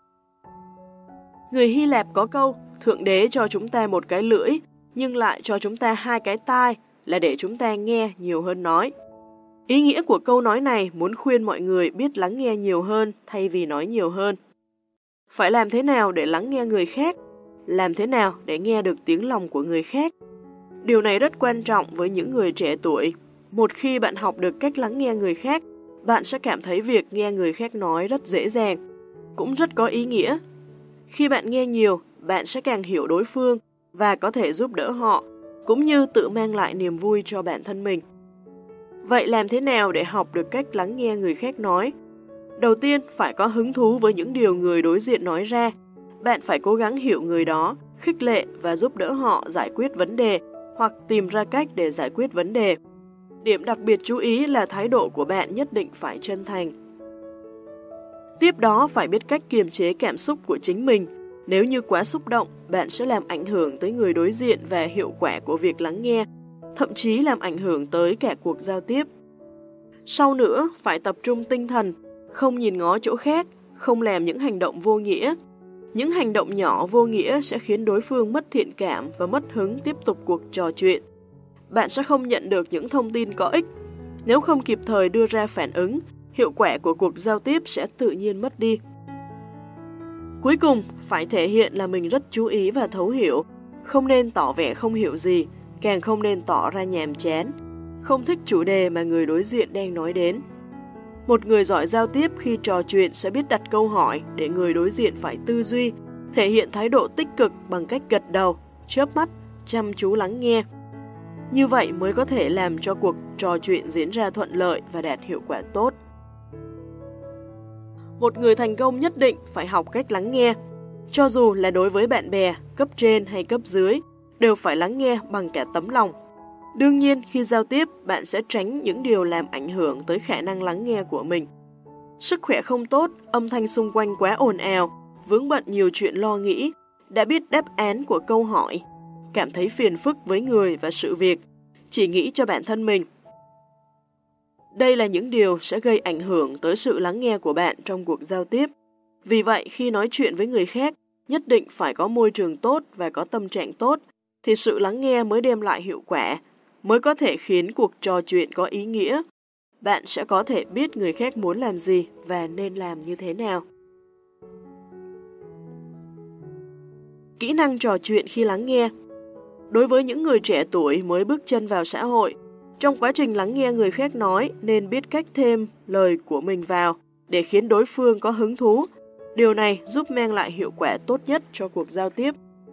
Người Hy Lạp có câu, Thượng Đế cho chúng ta một cái lưỡi, nhưng lại cho chúng ta hai cái tai, là để chúng ta nghe nhiều hơn nói. Ý nghĩa của câu nói này muốn khuyên mọi người biết lắng nghe nhiều hơn thay vì nói nhiều hơn. Phải làm thế nào để lắng nghe người khác? Làm thế nào để nghe được tiếng lòng của người khác? Điều này rất quan trọng với những người trẻ tuổi. Một khi bạn học được cách lắng nghe người khác, bạn sẽ cảm thấy việc nghe người khác nói rất dễ dàng, cũng rất có ý nghĩa. Khi bạn nghe nhiều, bạn sẽ càng hiểu đối phương và có thể giúp đỡ họ, cũng như tự mang lại niềm vui cho bản thân mình. Vậy làm thế nào để học được cách lắng nghe người khác nói? Đầu tiên, phải có hứng thú với những điều người đối diện nói ra. Bạn phải cố gắng hiểu người đó, khích lệ và giúp đỡ họ giải quyết vấn đề hoặc tìm ra cách để giải quyết vấn đề. Điểm đặc biệt chú ý là thái độ của bạn nhất định phải chân thành. Tiếp đó phải biết cách kiềm chế cảm xúc của chính mình. Nếu như quá xúc động, bạn sẽ làm ảnh hưởng tới người đối diện và hiệu quả của việc lắng nghe, thậm chí làm ảnh hưởng tới cả cuộc giao tiếp. Sau nữa, phải tập trung tinh thần, không nhìn ngó chỗ khác, không làm những hành động vô nghĩa. Những hành động nhỏ vô nghĩa sẽ khiến đối phương mất thiện cảm và mất hứng tiếp tục cuộc trò chuyện. Bạn sẽ không nhận được những thông tin có ích. Nếu không kịp thời đưa ra phản ứng, hiệu quả của cuộc giao tiếp sẽ tự nhiên mất đi. Cuối cùng, phải thể hiện là mình rất chú ý và thấu hiểu, không nên tỏ vẻ không hiểu gì, càng không nên tỏ ra nhàm chán, không thích chủ đề mà người đối diện đang nói đến. Một người giỏi giao tiếp khi trò chuyện sẽ biết đặt câu hỏi để người đối diện phải tư duy, thể hiện thái độ tích cực bằng cách gật đầu, chớp mắt, chăm chú lắng nghe. Như vậy mới có thể làm cho cuộc trò chuyện diễn ra thuận lợi và đạt hiệu quả tốt. Một người thành công nhất định phải học cách lắng nghe. Cho dù là đối với bạn bè, cấp trên hay cấp dưới, đều phải lắng nghe bằng cả tấm lòng. Đương nhiên, khi giao tiếp, bạn sẽ tránh những điều làm ảnh hưởng tới khả năng lắng nghe của mình. Sức khỏe không tốt, âm thanh xung quanh quá ồn ào, vướng bận nhiều chuyện lo nghĩ, đã biết đáp án của câu hỏi, cảm thấy phiền phức với người và sự việc, chỉ nghĩ cho bản thân mình. Đây là những điều sẽ gây ảnh hưởng tới sự lắng nghe của bạn trong cuộc giao tiếp. Vì vậy, khi nói chuyện với người khác, nhất định phải có môi trường tốt và có tâm trạng tốt, thì sự lắng nghe mới đem lại hiệu quả, mới có thể khiến cuộc trò chuyện có ý nghĩa. Bạn sẽ có thể biết người khác muốn làm gì và nên làm như thế nào. Kỹ năng trò chuyện khi lắng nghe. Đối với những người trẻ tuổi mới bước chân vào xã hội, trong quá trình lắng nghe người khác nói nên biết cách thêm lời của mình vào để khiến đối phương có hứng thú. Điều này giúp mang lại hiệu quả tốt nhất cho cuộc giao tiếp.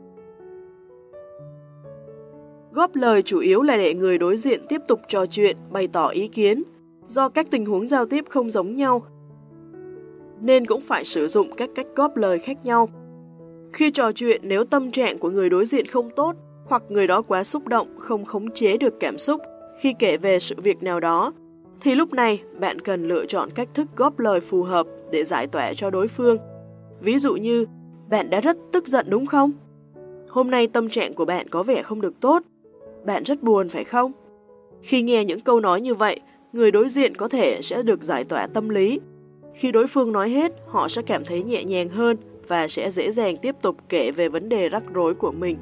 Góp lời chủ yếu là để người đối diện tiếp tục trò chuyện, bày tỏ ý kiến. Do các tình huống giao tiếp không giống nhau, nên cũng phải sử dụng các cách góp lời khác nhau. Khi trò chuyện, nếu tâm trạng của người đối diện không tốt, hoặc người đó quá xúc động, không khống chế được cảm xúc khi kể về sự việc nào đó, thì lúc này bạn cần lựa chọn cách thức góp lời phù hợp để giải tỏa cho đối phương. Ví dụ như, bạn đã rất tức giận đúng không? Hôm nay tâm trạng của bạn có vẻ không được tốt. Bạn rất buồn phải không? Khi nghe những câu nói như vậy, người đối diện có thể sẽ được giải tỏa tâm lý. Khi đối phương nói hết, họ sẽ cảm thấy nhẹ nhàng hơn và sẽ dễ dàng tiếp tục kể về vấn đề rắc rối của mình.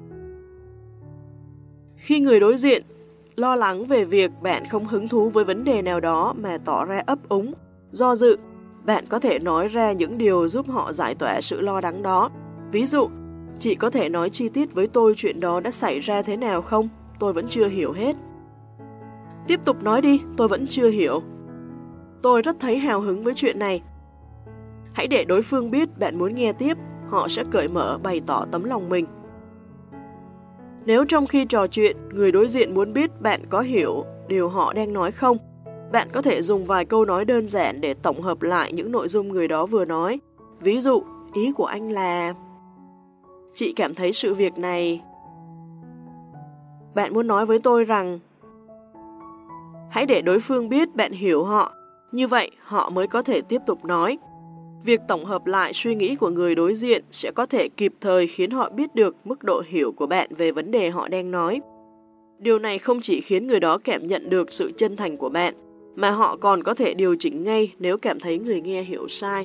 Khi người đối diện lo lắng về việc bạn không hứng thú với vấn đề nào đó mà tỏ ra ấp úng, do dự, bạn có thể nói ra những điều giúp họ giải tỏa sự lo lắng đó. Ví dụ, chị có thể nói chi tiết với tôi chuyện đó đã xảy ra thế nào không? Tôi vẫn chưa hiểu hết. Tiếp tục nói đi, tôi vẫn chưa hiểu. Tôi rất thấy hào hứng với chuyện này. Hãy để đối phương biết bạn muốn nghe tiếp, họ sẽ cởi mở bày tỏ tấm lòng mình. Nếu trong khi trò chuyện, người đối diện muốn biết bạn có hiểu điều họ đang nói không, bạn có thể dùng vài câu nói đơn giản để tổng hợp lại những nội dung người đó vừa nói. Ví dụ, ý của anh là... Chị cảm thấy sự việc này... Bạn muốn nói với tôi rằng... Hãy để đối phương biết bạn hiểu họ, như vậy họ mới có thể tiếp tục nói. Việc tổng hợp lại suy nghĩ của người đối diện sẽ có thể kịp thời khiến họ biết được mức độ hiểu của bạn về vấn đề họ đang nói. Điều này không chỉ khiến người đó cảm nhận được sự chân thành của bạn, mà họ còn có thể điều chỉnh ngay nếu cảm thấy người nghe hiểu sai.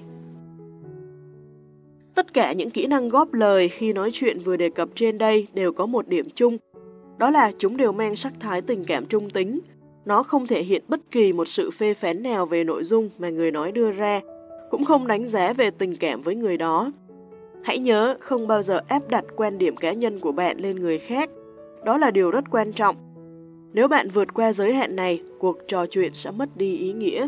Tất cả những kỹ năng góp lời khi nói chuyện vừa đề cập trên đây đều có một điểm chung, đó là chúng đều mang sắc thái tình cảm trung tính. Nó không thể hiện bất kỳ một sự phê phán nào về nội dung mà người nói đưa ra, cũng không đánh giá về tình cảm với người đó. Hãy nhớ không bao giờ áp đặt quan điểm cá nhân của bạn lên người khác. Đó là điều rất quan trọng. Nếu bạn vượt qua giới hạn này, cuộc trò chuyện sẽ mất đi ý nghĩa.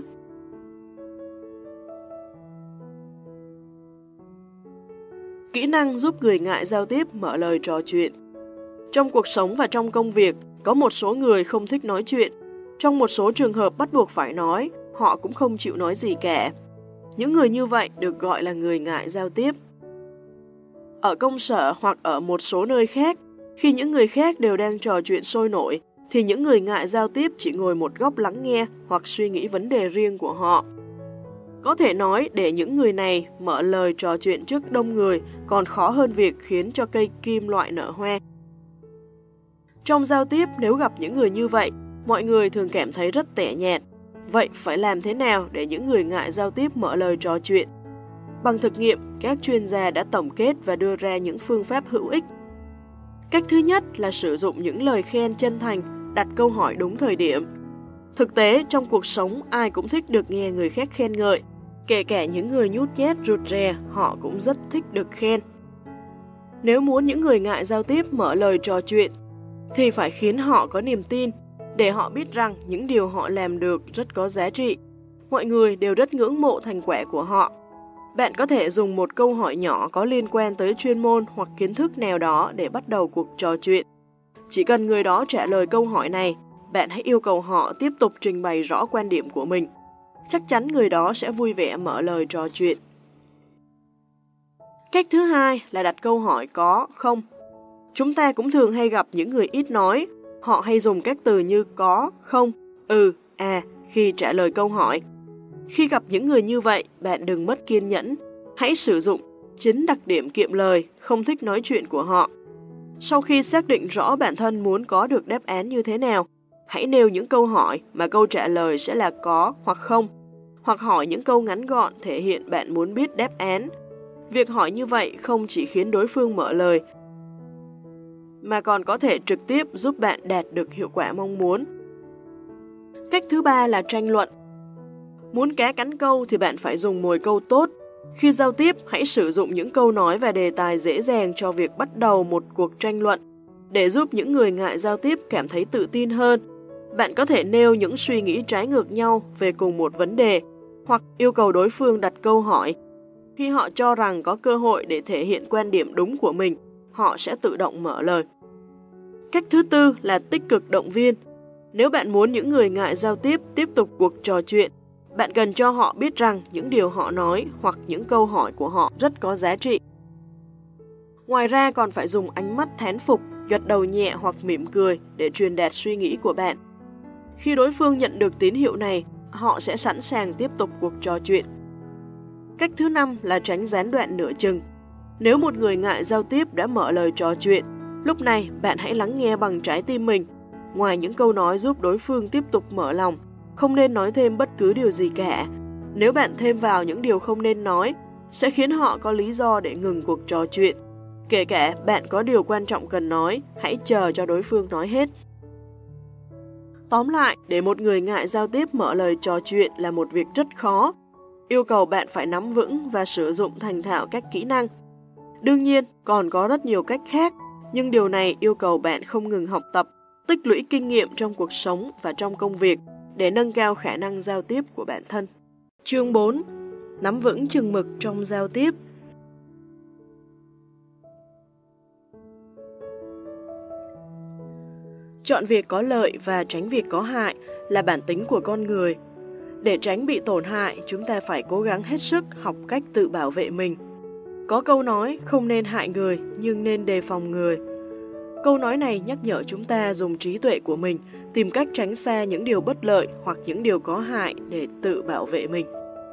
Kỹ năng giúp người ngại giao tiếp mở lời trò chuyện. Trong cuộc sống và trong công việc, có một số người không thích nói chuyện. Trong một số trường hợp bắt buộc phải nói, họ cũng không chịu nói gì cả. Những người như vậy được gọi là người ngại giao tiếp. Ở công sở hoặc ở một số nơi khác, khi những người khác đều đang trò chuyện sôi nổi, thì những người ngại giao tiếp chỉ ngồi một góc lắng nghe hoặc suy nghĩ vấn đề riêng của họ. Có thể nói để những người này mở lời trò chuyện trước đông người còn khó hơn việc khiến cho cây kim loại nở hoa. Trong giao tiếp, nếu gặp những người như vậy, mọi người thường cảm thấy rất tẻ nhạt. Vậy phải làm thế nào để những người ngại giao tiếp mở lời trò chuyện? Bằng thực nghiệm, các chuyên gia đã tổng kết và đưa ra những phương pháp hữu ích. Cách thứ nhất là sử dụng những lời khen chân thành, đặt câu hỏi đúng thời điểm. Thực tế, trong cuộc sống, ai cũng thích được nghe người khác khen ngợi. Kể cả những người nhút nhát rụt rè, họ cũng rất thích được khen. Nếu muốn những người ngại giao tiếp mở lời trò chuyện, thì phải khiến họ có niềm tin, để họ biết rằng những điều họ làm được rất có giá trị. Mọi người đều rất ngưỡng mộ thành quả của họ. Bạn có thể dùng một câu hỏi nhỏ có liên quan tới chuyên môn hoặc kiến thức nào đó để bắt đầu cuộc trò chuyện. Chỉ cần người đó trả lời câu hỏi này, bạn hãy yêu cầu họ tiếp tục trình bày rõ quan điểm của mình. chắc chắn người đó sẽ vui vẻ mở lời trò chuyện. Cách thứ hai là đặt câu hỏi có, không. Chúng ta cũng thường hay gặp những người ít nói, họ hay dùng các từ như có, không, ừ, à khi trả lời câu hỏi. Khi gặp những người như vậy, bạn đừng mất kiên nhẫn, hãy sử dụng chính đặc điểm kiệm lời, không thích nói chuyện của họ. Sau khi xác định rõ bản thân muốn có được đáp án như thế nào, hãy nêu những câu hỏi mà câu trả lời sẽ là có hoặc không, hoặc hỏi những câu ngắn gọn thể hiện bạn muốn biết đáp án. Việc hỏi như vậy không chỉ khiến đối phương mở lời, mà còn có thể trực tiếp giúp bạn đạt được hiệu quả mong muốn. Cách thứ ba là tranh luận. Muốn cá cắn câu thì bạn phải dùng mồi câu tốt. Khi giao tiếp, hãy sử dụng những câu nói và đề tài dễ dàng cho việc bắt đầu một cuộc tranh luận. Để giúp những người ngại giao tiếp cảm thấy tự tin hơn, bạn có thể nêu những suy nghĩ trái ngược nhau về cùng một vấn đề, hoặc yêu cầu đối phương đặt câu hỏi. Khi họ cho rằng có cơ hội để thể hiện quan điểm đúng của mình, họ sẽ tự động mở lời. Cách thứ tư là tích cực động viên. Nếu bạn muốn những người ngại giao tiếp tiếp tục cuộc trò chuyện, bạn cần cho họ biết rằng những điều họ nói hoặc những câu hỏi của họ rất có giá trị. Ngoài ra còn phải dùng ánh mắt thán phục, gật đầu nhẹ hoặc mỉm cười để truyền đạt suy nghĩ của bạn. Khi đối phương nhận được tín hiệu này, họ sẽ sẵn sàng tiếp tục cuộc trò chuyện. Cách thứ năm là tránh gián đoạn nửa chừng. Nếu một người ngại giao tiếp đã mở lời trò chuyện, lúc này bạn hãy lắng nghe bằng trái tim mình. Ngoài những câu nói giúp đối phương tiếp tục mở lòng, không nên nói thêm bất cứ điều gì cả. Nếu bạn thêm vào những điều không nên nói, sẽ khiến họ có lý do để ngừng cuộc trò chuyện. Kể cả bạn có điều quan trọng cần nói, hãy chờ cho đối phương nói hết. Tóm lại, để một người ngại giao tiếp mở lời trò chuyện là một việc rất khó. Yêu cầu bạn phải nắm vững và sử dụng thành thạo các kỹ năng. Đương nhiên, còn có rất nhiều cách khác, nhưng điều này yêu cầu bạn không ngừng học tập, tích lũy kinh nghiệm trong cuộc sống và trong công việc để nâng cao khả năng giao tiếp của bản thân. Chương bốn. Nắm vững chừng mực trong giao tiếp. Chọn việc có lợi và tránh việc có hại là bản tính của con người. Để tránh bị tổn hại, chúng ta phải cố gắng hết sức học cách tự bảo vệ mình. Có câu nói không nên hại người nhưng nên đề phòng người. Câu nói này nhắc nhở chúng ta dùng trí tuệ của mình tìm cách tránh xa những điều bất lợi hoặc những điều có hại để tự bảo vệ mình.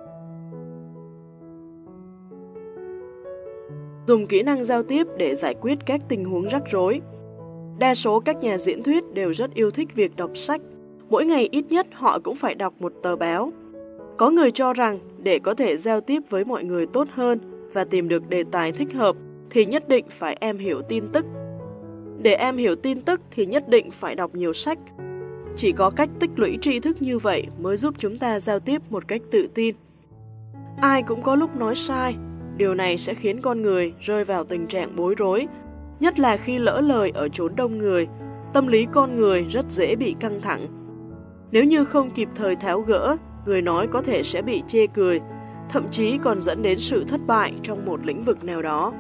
Dùng kỹ năng giao tiếp để giải quyết các tình huống rắc rối. Đa số các nhà diễn thuyết đều rất yêu thích việc đọc sách. Mỗi ngày ít nhất họ cũng phải đọc một tờ báo. Có người cho rằng để có thể giao tiếp với mọi người tốt hơn và tìm được đề tài thích hợp thì nhất định phải am hiểu tin tức. Để am hiểu tin tức thì nhất định phải đọc nhiều sách. Chỉ có cách tích lũy tri thức như vậy mới giúp chúng ta giao tiếp một cách tự tin. Ai cũng có lúc nói sai, điều này sẽ khiến con người rơi vào tình trạng bối rối, nhất là khi lỡ lời ở chốn đông người, tâm lý con người rất dễ bị căng thẳng. Nếu như không kịp thời tháo gỡ, người nói có thể sẽ bị chê cười, thậm chí còn dẫn đến sự thất bại trong một lĩnh vực nào đó.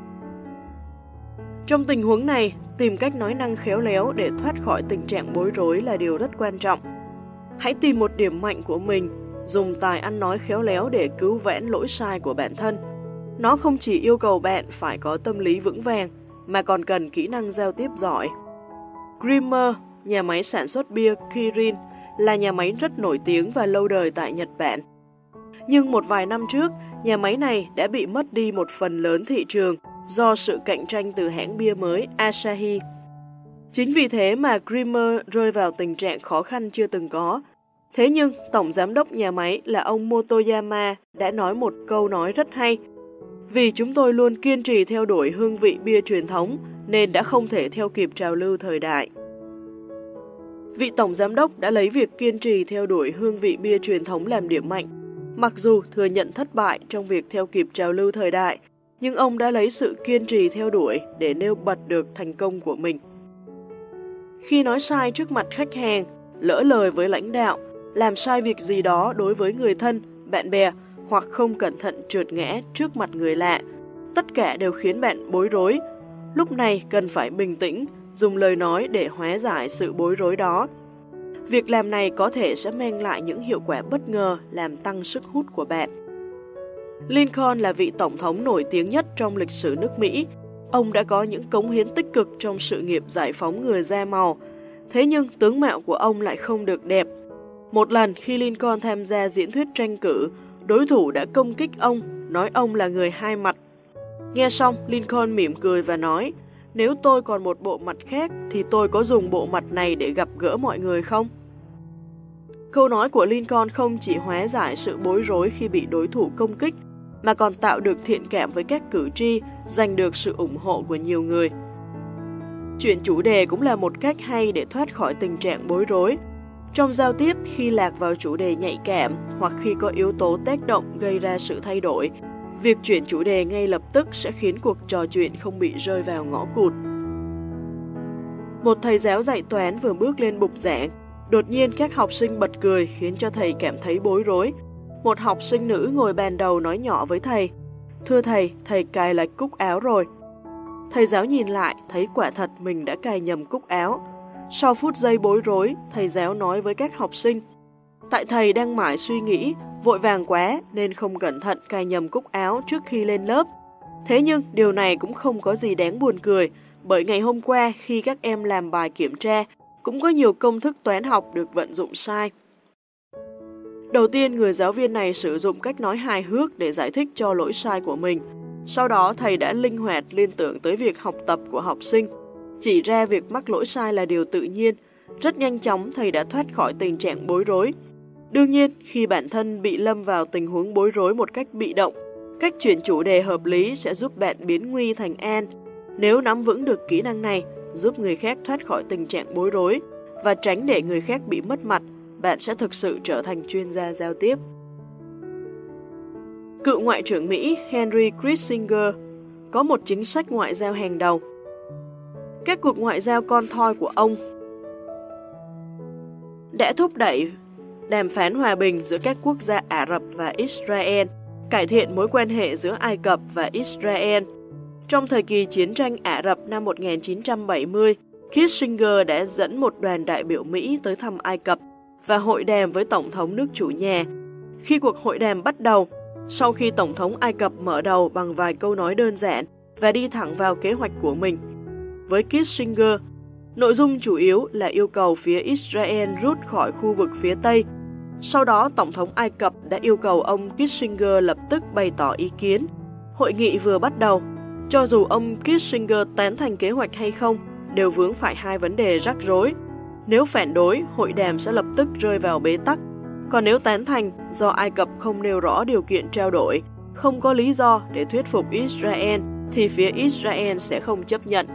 Trong tình huống này, tìm cách nói năng khéo léo để thoát khỏi tình trạng bối rối là điều rất quan trọng. Hãy tìm một điểm mạnh của mình, dùng tài ăn nói khéo léo để cứu vãn lỗi sai của bản thân. Nó không chỉ yêu cầu bạn phải có tâm lý vững vàng, mà còn cần kỹ năng giao tiếp giỏi. Grimer, nhà máy sản xuất bia Kirin, là nhà máy rất nổi tiếng và lâu đời tại Nhật Bản. Nhưng một vài năm trước, nhà máy này đã bị mất đi một phần lớn thị trường do sự cạnh tranh từ hãng bia mới Asahi. Chính vì thế mà Grimer rơi vào tình trạng khó khăn chưa từng có. Thế nhưng, tổng giám đốc nhà máy là ông Motoyama đã nói một câu nói rất hay. Vì chúng tôi luôn kiên trì theo đuổi hương vị bia truyền thống nên đã không thể theo kịp trào lưu thời đại. Vị tổng giám đốc đã lấy việc kiên trì theo đuổi hương vị bia truyền thống làm điểm mạnh. Mặc dù thừa nhận thất bại trong việc theo kịp trào lưu thời đại, nhưng ông đã lấy sự kiên trì theo đuổi để nêu bật được thành công của mình. Khi nói sai trước mặt khách hàng, lỡ lời với lãnh đạo, làm sai việc gì đó đối với người thân, bạn bè hoặc không cẩn thận trượt ngã trước mặt người lạ, tất cả đều khiến bạn bối rối. Lúc này cần phải bình tĩnh, dùng lời nói để hóa giải sự bối rối đó. Việc làm này có thể sẽ mang lại những hiệu quả bất ngờ làm tăng sức hút của bạn. Lincoln là vị tổng thống nổi tiếng nhất trong lịch sử nước Mỹ. Ông đã có những cống hiến tích cực trong sự nghiệp giải phóng người da màu. Thế nhưng tướng mạo của ông lại không được đẹp. Một lần khi Lincoln tham gia diễn thuyết tranh cử, đối thủ đã công kích ông, nói ông là người hai mặt. Nghe xong, Lincoln mỉm cười và nói, nếu tôi còn một bộ mặt khác thì tôi có dùng bộ mặt này để gặp gỡ mọi người không? Câu nói của Lincoln không chỉ hóa giải sự bối rối khi bị đối thủ công kích, mà còn tạo được thiện cảm với các cử tri, giành được sự ủng hộ của nhiều người. Chuyển chủ đề cũng là một cách hay để thoát khỏi tình trạng bối rối. Trong giao tiếp, khi lạc vào chủ đề nhạy cảm hoặc khi có yếu tố tác động gây ra sự thay đổi, việc chuyển chủ đề ngay lập tức sẽ khiến cuộc trò chuyện không bị rơi vào ngõ cụt. Một thầy giáo dạy toán vừa bước lên bục giảng, đột nhiên các học sinh bật cười khiến cho thầy cảm thấy bối rối. Một học sinh nữ ngồi bàn đầu nói nhỏ với thầy, thưa thầy, thầy cài lệch cúc áo rồi. Thầy giáo nhìn lại, thấy quả thật mình đã cài nhầm cúc áo. Sau phút giây bối rối, thầy giáo nói với các học sinh, tại thầy đang mải suy nghĩ, vội vàng quá nên không cẩn thận cài nhầm cúc áo trước khi lên lớp. Thế nhưng điều này cũng không có gì đáng buồn cười, bởi ngày hôm qua khi các em làm bài kiểm tra, cũng có nhiều công thức toán học được vận dụng sai. Đầu tiên, người giáo viên này sử dụng cách nói hài hước để giải thích cho lỗi sai của mình. Sau đó, thầy đã linh hoạt liên tưởng tới việc học tập của học sinh, chỉ ra việc mắc lỗi sai là điều tự nhiên. Rất nhanh chóng, thầy đã thoát khỏi tình trạng bối rối. Đương nhiên, khi bản thân bị lâm vào tình huống bối rối một cách bị động, cách chuyển chủ đề hợp lý sẽ giúp bạn biến nguy thành an. Nếu nắm vững được kỹ năng này, giúp người khác thoát khỏi tình trạng bối rối và tránh để người khác bị mất mặt, bạn sẽ thực sự trở thành chuyên gia giao tiếp. Cựu Ngoại trưởng Mỹ Henry Kissinger có một chính sách ngoại giao hàng đầu. Các cuộc ngoại giao con thoi của ông đã thúc đẩy đàm phán hòa bình giữa các quốc gia Ả Rập và Israel, cải thiện mối quan hệ giữa Ai Cập và Israel. Trong thời kỳ chiến tranh Ả Rập năm một nghìn chín trăm bảy mươi, Kissinger đã dẫn một đoàn đại biểu Mỹ tới thăm Ai Cập và hội đàm với Tổng thống nước chủ nhà. Khi cuộc hội đàm bắt đầu, sau khi Tổng thống Ai Cập mở đầu bằng vài câu nói đơn giản và đi thẳng vào kế hoạch của mình. Với Kissinger, nội dung chủ yếu là yêu cầu phía Israel rút khỏi khu vực phía Tây. Sau đó, Tổng thống Ai Cập đã yêu cầu ông Kissinger lập tức bày tỏ ý kiến. Hội nghị vừa bắt đầu, cho dù ông Kissinger tán thành kế hoạch hay không, đều vướng phải hai vấn đề rắc rối. Nếu phản đối, hội đàm sẽ lập tức rơi vào bế tắc. Còn nếu tán thành, do Ai Cập không nêu rõ điều kiện trao đổi, không có lý do để thuyết phục Israel, thì phía Israel sẽ không chấp nhận.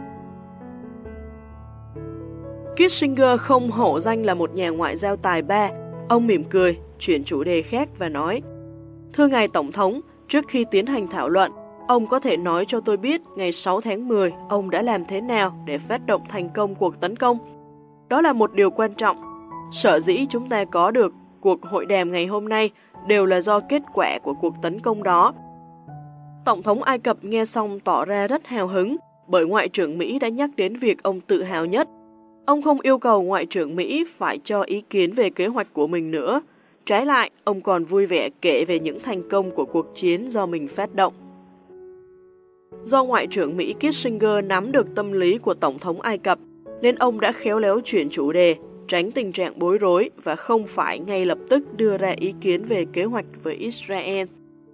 Kissinger không hổ danh là một nhà ngoại giao tài ba. Ông mỉm cười, chuyển chủ đề khác và nói, thưa ngài Tổng thống, trước khi tiến hành thảo luận, ông có thể nói cho tôi biết ngày sáu tháng mười ông đã làm thế nào để phát động thành công cuộc tấn công? Đó là một điều quan trọng. Sở dĩ chúng ta có được cuộc hội đàm ngày hôm nay đều là do kết quả của cuộc tấn công đó. Tổng thống Ai Cập nghe xong tỏ ra rất hào hứng bởi Ngoại trưởng Mỹ đã nhắc đến việc ông tự hào nhất. Ông không yêu cầu Ngoại trưởng Mỹ phải cho ý kiến về kế hoạch của mình nữa. Trái lại, ông còn vui vẻ kể về những thành công của cuộc chiến do mình phát động. Do Ngoại trưởng Mỹ Kissinger nắm được tâm lý của Tổng thống Ai Cập, nên ông đã khéo léo chuyển chủ đề, tránh tình trạng bối rối và không phải ngay lập tức đưa ra ý kiến về kế hoạch với Israel.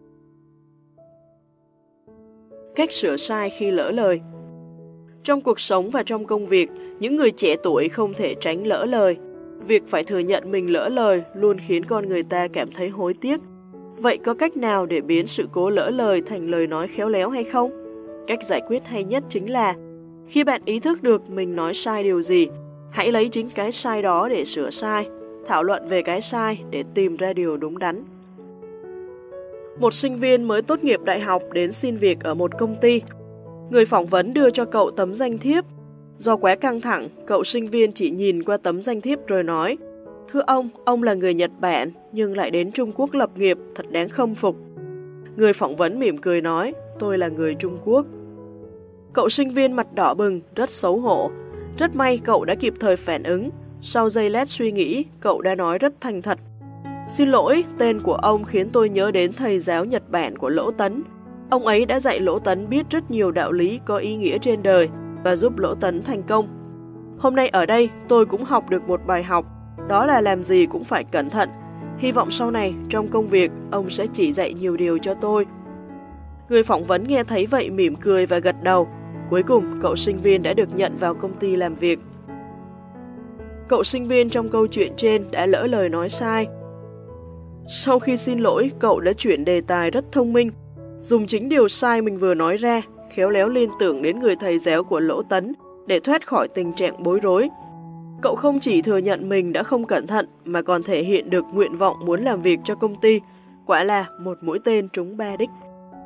Cách sửa sai khi lỡ lời. Trong cuộc sống và trong công việc, những người trẻ tuổi không thể tránh lỡ lời. Việc phải thừa nhận mình lỡ lời luôn khiến con người ta cảm thấy hối tiếc. Vậy có cách nào để biến sự cố lỡ lời thành lời nói khéo léo hay không? Cách giải quyết hay nhất chính là khi bạn ý thức được mình nói sai điều gì, hãy lấy chính cái sai đó để sửa sai, thảo luận về cái sai để tìm ra điều đúng đắn. Một sinh viên mới tốt nghiệp đại học đến xin việc ở một công ty. Người phỏng vấn đưa cho cậu tấm danh thiếp. Do quá căng thẳng, cậu sinh viên chỉ nhìn qua tấm danh thiếp rồi nói, thưa ông, ông là người Nhật Bản nhưng lại đến Trung Quốc lập nghiệp, thật đáng khâm phục. Người phỏng vấn mỉm cười nói, tôi là người Trung Quốc. Cậu sinh viên mặt đỏ bừng, rất xấu hổ. Rất may cậu đã kịp thời phản ứng. sau giây lát suy nghĩ, cậu đã nói rất thành thật. Xin lỗi, tên của ông khiến tôi nhớ đến thầy giáo Nhật Bản của Lỗ Tấn. Ông ấy đã dạy Lỗ Tấn biết rất nhiều đạo lý có ý nghĩa trên đời và giúp Lỗ Tấn thành công. Hôm nay ở đây tôi cũng học được một bài học, đó là làm gì cũng phải cẩn thận. Hy vọng sau này trong công việc ông sẽ chỉ dạy nhiều điều cho tôi. Người phỏng vấn nghe thấy vậy mỉm cười và gật đầu. Cuối cùng cậu sinh viên đã được nhận vào công ty làm việc. Cậu sinh viên trong câu chuyện trên đã lỡ lời nói sai. Sau khi xin lỗi, cậu đã chuyển đề tài rất thông minh, dùng chính điều sai mình vừa nói ra, khéo léo liên tưởng đến người thầy giáo của Lỗ Tấn để thoát khỏi tình trạng bối rối. Cậu không chỉ thừa nhận mình đã không cẩn thận mà còn thể hiện được nguyện vọng muốn làm việc cho công ty, quả là một mũi tên trúng ba đích.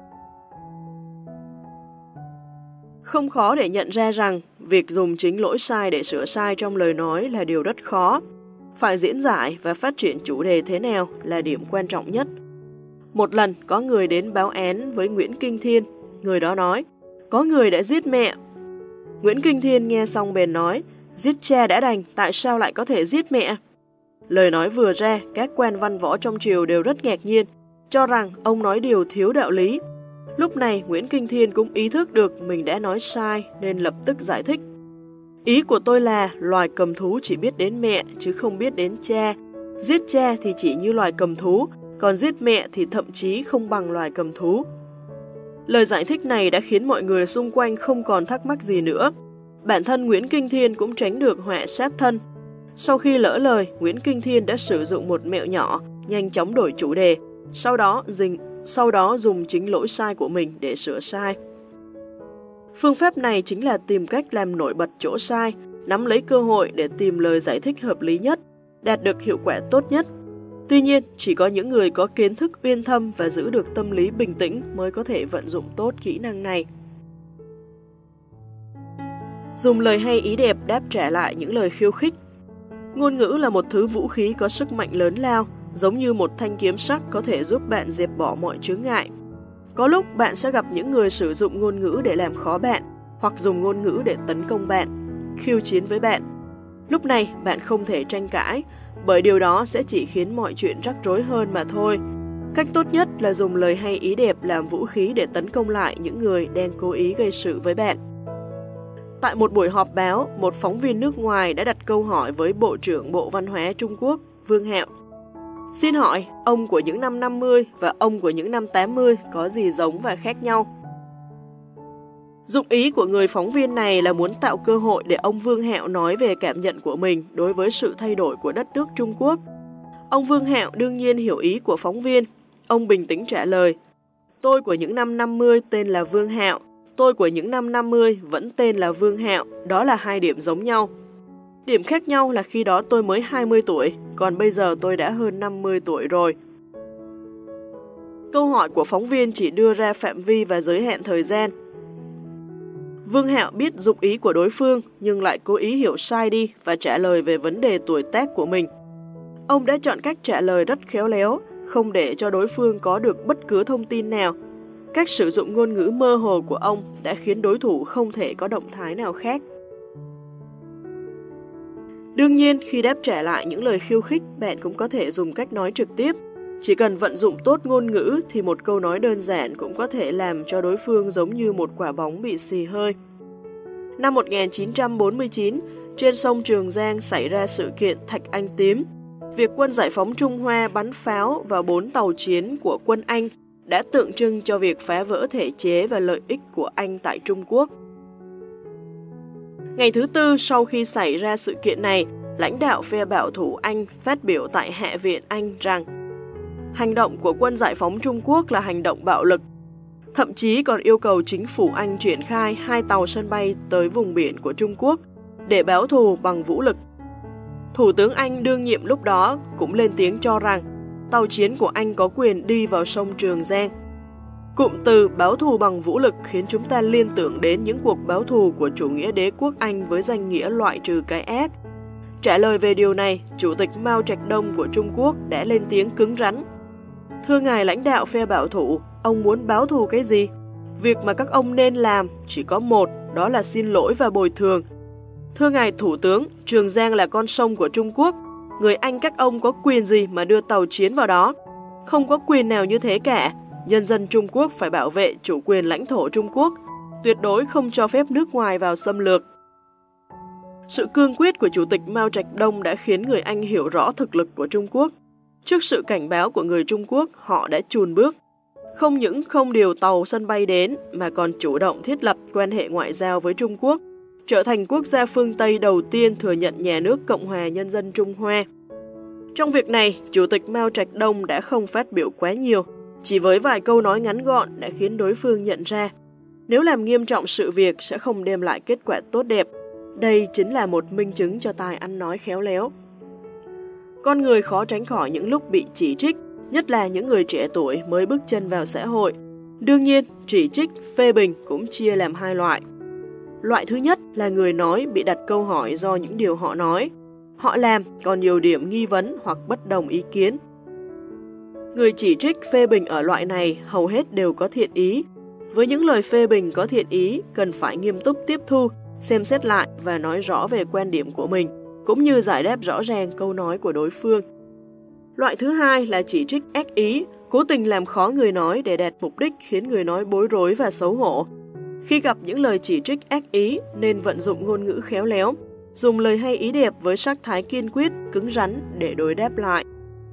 Không khó để nhận ra rằng việc dùng chính lỗi sai để sửa sai trong lời nói là điều rất khó. Phải diễn giải và phát triển chủ đề thế nào là điểm quan trọng nhất. Một lần có người đến báo án với Nguyễn Kinh Thiên, người đó nói, có người đã giết mẹ. Nguyễn Kinh Thiên nghe xong bèn nói, giết cha đã đành, tại sao lại có thể giết mẹ? Lời nói vừa ra, các quan văn võ trong triều đều rất ngạc nhiên, cho rằng ông nói điều thiếu đạo lý. Lúc này Nguyễn Kinh Thiên cũng ý thức được mình đã nói sai nên lập tức giải thích. Ý của tôi là loài cầm thú chỉ biết đến mẹ chứ không biết đến cha. Giết cha thì chỉ như loài cầm thú, còn giết mẹ thì thậm chí không bằng loài cầm thú. Lời giải thích này đã khiến mọi người xung quanh không còn thắc mắc gì nữa. Bản thân Nguyễn Kinh Thiên cũng tránh được họa sát thân. Sau khi lỡ lời, Nguyễn Kinh Thiên đã sử dụng một mẹo nhỏ, nhanh chóng đổi chủ đề, sau đó, dình, sau đó dùng chính lỗi sai của mình để sửa sai. Phương pháp này chính là tìm cách làm nổi bật chỗ sai, nắm lấy cơ hội để tìm lời giải thích hợp lý nhất, đạt được hiệu quả tốt nhất. Tuy nhiên, chỉ có những người có kiến thức uyên thâm và giữ được tâm lý bình tĩnh mới có thể vận dụng tốt kỹ năng này. Dùng lời hay ý đẹp đáp trả lại những lời khiêu khích. Ngôn ngữ là một thứ vũ khí có sức mạnh lớn lao, giống như một thanh kiếm sắc có thể giúp bạn dẹp bỏ mọi chướng ngại. Có lúc bạn sẽ gặp những người sử dụng ngôn ngữ để làm khó bạn, hoặc dùng ngôn ngữ để tấn công bạn, khiêu chiến với bạn. Lúc này bạn không thể tranh cãi, bởi điều đó sẽ chỉ khiến mọi chuyện rắc rối hơn mà thôi. Cách tốt nhất là dùng lời hay ý đẹp làm vũ khí để tấn công lại những người đang cố ý gây sự với bạn. Tại một buổi họp báo, một phóng viên nước ngoài đã đặt câu hỏi với Bộ trưởng Bộ Văn hóa Trung Quốc, Vương Hạo. Xin hỏi, ông của những năm năm mươi và ông của những năm tám mươi có gì giống và khác nhau? Dụng ý của người phóng viên này là muốn tạo cơ hội để ông Vương Hạo nói về cảm nhận của mình đối với sự thay đổi của đất nước Trung Quốc. Ông Vương Hạo đương nhiên hiểu ý của phóng viên. Ông bình tĩnh trả lời, tôi của những năm năm mươi tên là Vương Hạo, tôi của những năm năm mươi vẫn tên là Vương Hạo, đó là hai điểm giống nhau. Điểm khác nhau là khi đó tôi mới hai mươi tuổi, còn bây giờ tôi đã hơn năm mươi tuổi rồi. Câu hỏi của phóng viên chỉ đưa ra phạm vi và giới hạn thời gian. Vương Hạo biết dụng ý của đối phương nhưng lại cố ý hiểu sai đi và trả lời về vấn đề tuổi tác của mình. Ông đã chọn cách trả lời rất khéo léo, không để cho đối phương có được bất cứ thông tin nào. Cách sử dụng ngôn ngữ mơ hồ của ông đã khiến đối thủ không thể có động thái nào khác. Đương nhiên, khi đáp trả lại những lời khiêu khích, bạn cũng có thể dùng cách nói trực tiếp. Chỉ cần vận dụng tốt ngôn ngữ thì một câu nói đơn giản cũng có thể làm cho đối phương giống như một quả bóng bị xì hơi. Năm một nghìn chín trăm bốn mươi chín, trên sông Trường Giang xảy ra sự kiện Thạch Anh Tím. Việc quân giải phóng Trung Hoa bắn pháo vào bốn tàu chiến của quân Anh đã tượng trưng cho việc phá vỡ thể chế và lợi ích của Anh tại Trung Quốc. Ngày thứ tư sau khi xảy ra sự kiện này, lãnh đạo phe bảo thủ Anh phát biểu tại Hạ viện Anh rằng hành động của quân giải phóng Trung Quốc là hành động bạo lực, thậm chí còn yêu cầu chính phủ Anh triển khai hai tàu sân bay tới vùng biển của Trung Quốc để báo thù bằng vũ lực. Thủ tướng Anh đương nhiệm lúc đó cũng lên tiếng cho rằng tàu chiến của Anh có quyền đi vào sông Trường Giang. Cụm từ báo thù bằng vũ lực khiến chúng ta liên tưởng đến những cuộc báo thù của chủ nghĩa đế quốc Anh với danh nghĩa loại trừ cái ác. Trả lời về điều này, Chủ tịch Mao Trạch Đông của Trung Quốc đã lên tiếng cứng rắn. Thưa ngài lãnh đạo phe bảo thủ, ông muốn báo thù cái gì? Việc mà các ông nên làm chỉ có một, đó là xin lỗi và bồi thường. Thưa ngài Thủ tướng, Trường Giang là con sông của Trung Quốc. Người Anh các ông có quyền gì mà đưa tàu chiến vào đó? Không có quyền nào như thế cả. Nhân dân Trung Quốc phải bảo vệ chủ quyền lãnh thổ Trung Quốc, tuyệt đối không cho phép nước ngoài vào xâm lược. Sự cương quyết của Chủ tịch Mao Trạch Đông đã khiến người Anh hiểu rõ thực lực của Trung Quốc. Trước sự cảnh báo của người Trung Quốc, họ đã chùn bước. Không những không điều tàu sân bay đến, mà còn chủ động thiết lập quan hệ ngoại giao với Trung Quốc, trở thành quốc gia phương Tây đầu tiên thừa nhận nhà nước Cộng hòa Nhân dân Trung Hoa. Trong việc này, Chủ tịch Mao Trạch Đông đã không phát biểu quá nhiều, chỉ với vài câu nói ngắn gọn đã khiến đối phương nhận ra, nếu làm nghiêm trọng sự việc sẽ không đem lại kết quả tốt đẹp. Đây chính là một minh chứng cho tài ăn nói khéo léo. Con người khó tránh khỏi những lúc bị chỉ trích, nhất là những người trẻ tuổi mới bước chân vào xã hội. Đương nhiên, chỉ trích, phê bình cũng chia làm hai loại. Loại thứ nhất là người nói bị đặt câu hỏi do những điều họ nói. Họ làm còn nhiều điểm nghi vấn hoặc bất đồng ý kiến. Người chỉ trích phê bình ở loại này hầu hết đều có thiện ý. Với những lời phê bình có thiện ý, cần phải nghiêm túc tiếp thu, xem xét lại và nói rõ về quan điểm của mình, cũng như giải đáp rõ ràng câu nói của đối phương. Loại thứ hai là chỉ trích ác ý, cố tình làm khó người nói để đạt mục đích khiến người nói bối rối và xấu hổ. Khi gặp những lời chỉ trích ác ý, nên vận dụng ngôn ngữ khéo léo, dùng lời hay ý đẹp với sắc thái kiên quyết, cứng rắn để đối đáp lại.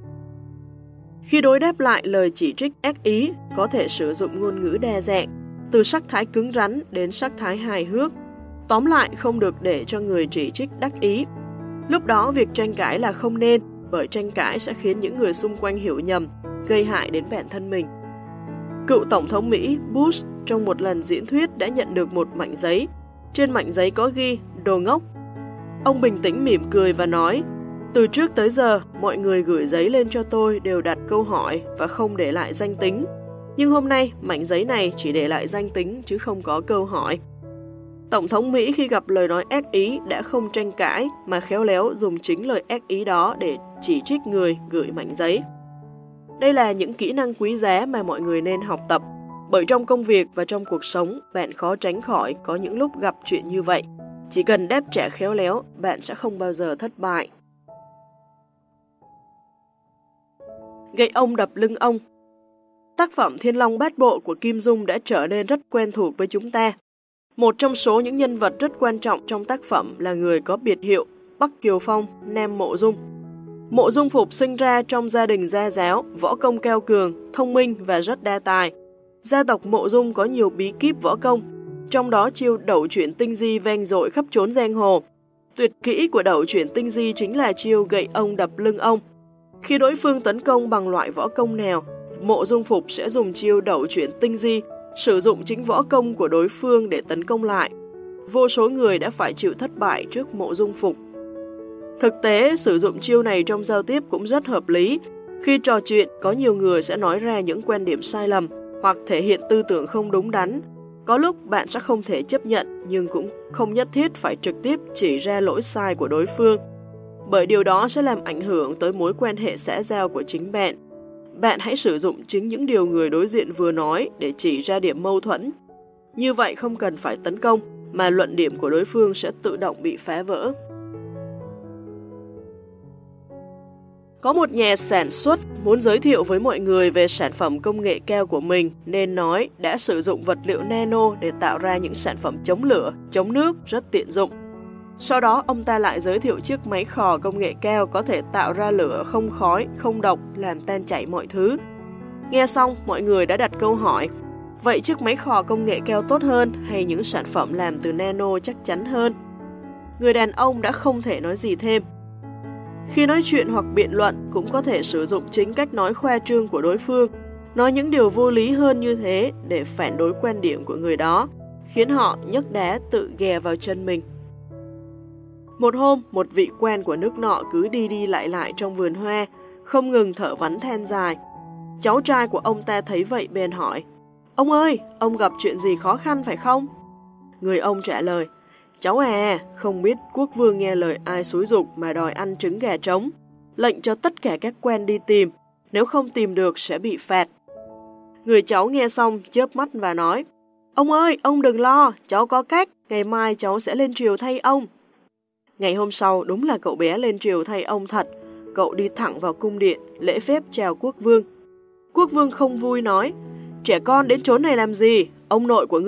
Khi đối đáp lại lời chỉ trích ác ý, có thể sử dụng ngôn ngữ đa dạng, từ sắc thái cứng rắn đến sắc thái hài hước. Tóm lại, không được để cho người chỉ trích đắc ý. Lúc đó việc tranh cãi là không nên, bởi tranh cãi sẽ khiến những người xung quanh hiểu nhầm, gây hại đến bản thân mình. Cựu Tổng thống Mỹ Bush trong một lần diễn thuyết đã nhận được một mảnh giấy. Trên mảnh giấy có ghi đồ ngốc. Ông bình tĩnh mỉm cười và nói, từ trước tới giờ, mọi người gửi giấy lên cho tôi đều đặt câu hỏi và không để lại danh tính. Nhưng hôm nay, mảnh giấy này chỉ để lại danh tính chứ không có câu hỏi. Tổng thống Mỹ khi gặp lời nói ác ý đã không tranh cãi mà khéo léo dùng chính lời ác ý đó để chỉ trích người gửi mảnh giấy. Đây là những kỹ năng quý giá mà mọi người nên học tập, bởi trong công việc và trong cuộc sống, bạn khó tránh khỏi có những lúc gặp chuyện như vậy. Chỉ cần đáp trả khéo léo, bạn sẽ không bao giờ thất bại. Gậy ông đập lưng ông. Tác phẩm Thiên Long Bát Bộ của Kim Dung đã trở nên rất quen thuộc với chúng ta. Một trong số những nhân vật rất quan trọng trong tác phẩm là người có biệt hiệu Bắc Kiều Phong, Nam Mộ Dung. Mộ Dung Phục sinh ra trong gia đình gia giáo, võ công cao cường, thông minh và rất đa tài. Gia tộc Mộ Dung có nhiều bí kíp võ công, trong đó chiêu đẩu chuyển tinh di vang dội khắp trốn giang hồ. Tuyệt kỹ của đẩu chuyển tinh di chính là chiêu gậy ông đập lưng ông. Khi đối phương tấn công bằng loại võ công nào, Mộ Dung Phục sẽ dùng chiêu đẩu chuyển tinh di, sử dụng chính võ công của đối phương để tấn công lại. Vô số người đã phải chịu thất bại trước Mộ Dung Phục. Thực tế, sử dụng chiêu này trong giao tiếp cũng rất hợp lý. Khi trò chuyện, có nhiều người sẽ nói ra những quan điểm sai lầm hoặc thể hiện tư tưởng không đúng đắn. Có lúc bạn sẽ không thể chấp nhận, nhưng cũng không nhất thiết phải trực tiếp chỉ ra lỗi sai của đối phương, bởi điều đó sẽ làm ảnh hưởng tới mối quan hệ xã giao của chính bạn. Bạn hãy sử dụng chính những điều người đối diện vừa nói để chỉ ra điểm mâu thuẫn. Như vậy không cần phải tấn công, mà luận điểm của đối phương sẽ tự động bị phá vỡ. Có một nhà sản xuất muốn giới thiệu với mọi người về sản phẩm công nghệ cao của mình nên nói đã sử dụng vật liệu nano để tạo ra những sản phẩm chống lửa, chống nước rất tiện dụng. Sau đó ông ta lại giới thiệu chiếc máy khò công nghệ cao có thể tạo ra lửa không khói, không độc, làm tan chảy mọi thứ. Nghe xong, mọi người đã đặt câu hỏi, vậy chiếc máy khò công nghệ cao tốt hơn hay những sản phẩm làm từ nano chắc chắn hơn? Người đàn ông đã không thể nói gì thêm. Khi nói chuyện hoặc biện luận cũng có thể sử dụng chính cách nói khoa trương của đối phương, nói những điều vô lý hơn như thế để phản đối quan điểm của người đó, khiến họ nhấc đá tự ghè vào chân mình. Một hôm, một vị quan của nước nọ cứ đi đi lại lại trong vườn hoa, không ngừng thở vắn than dài. Cháu trai của ông ta thấy vậy bèn hỏi, ông ơi, ông gặp chuyện gì khó khăn phải không? Người ông trả lời, cháu à, không biết quốc vương nghe lời ai xúi giục mà đòi ăn trứng gà trống, lệnh cho tất cả các quan đi tìm, nếu không tìm được sẽ bị phạt. Người cháu nghe xong chớp mắt và nói, ông ơi, ông đừng lo, cháu có cách, ngày mai cháu sẽ lên triều thay ông. Ngày hôm sau đúng là cậu bé lên triều thay ông thật. Cậu đi thẳng vào cung điện, lễ phép chào quốc vương. Quốc vương không vui nói, trẻ con đến chốn này làm gì? Ông nội của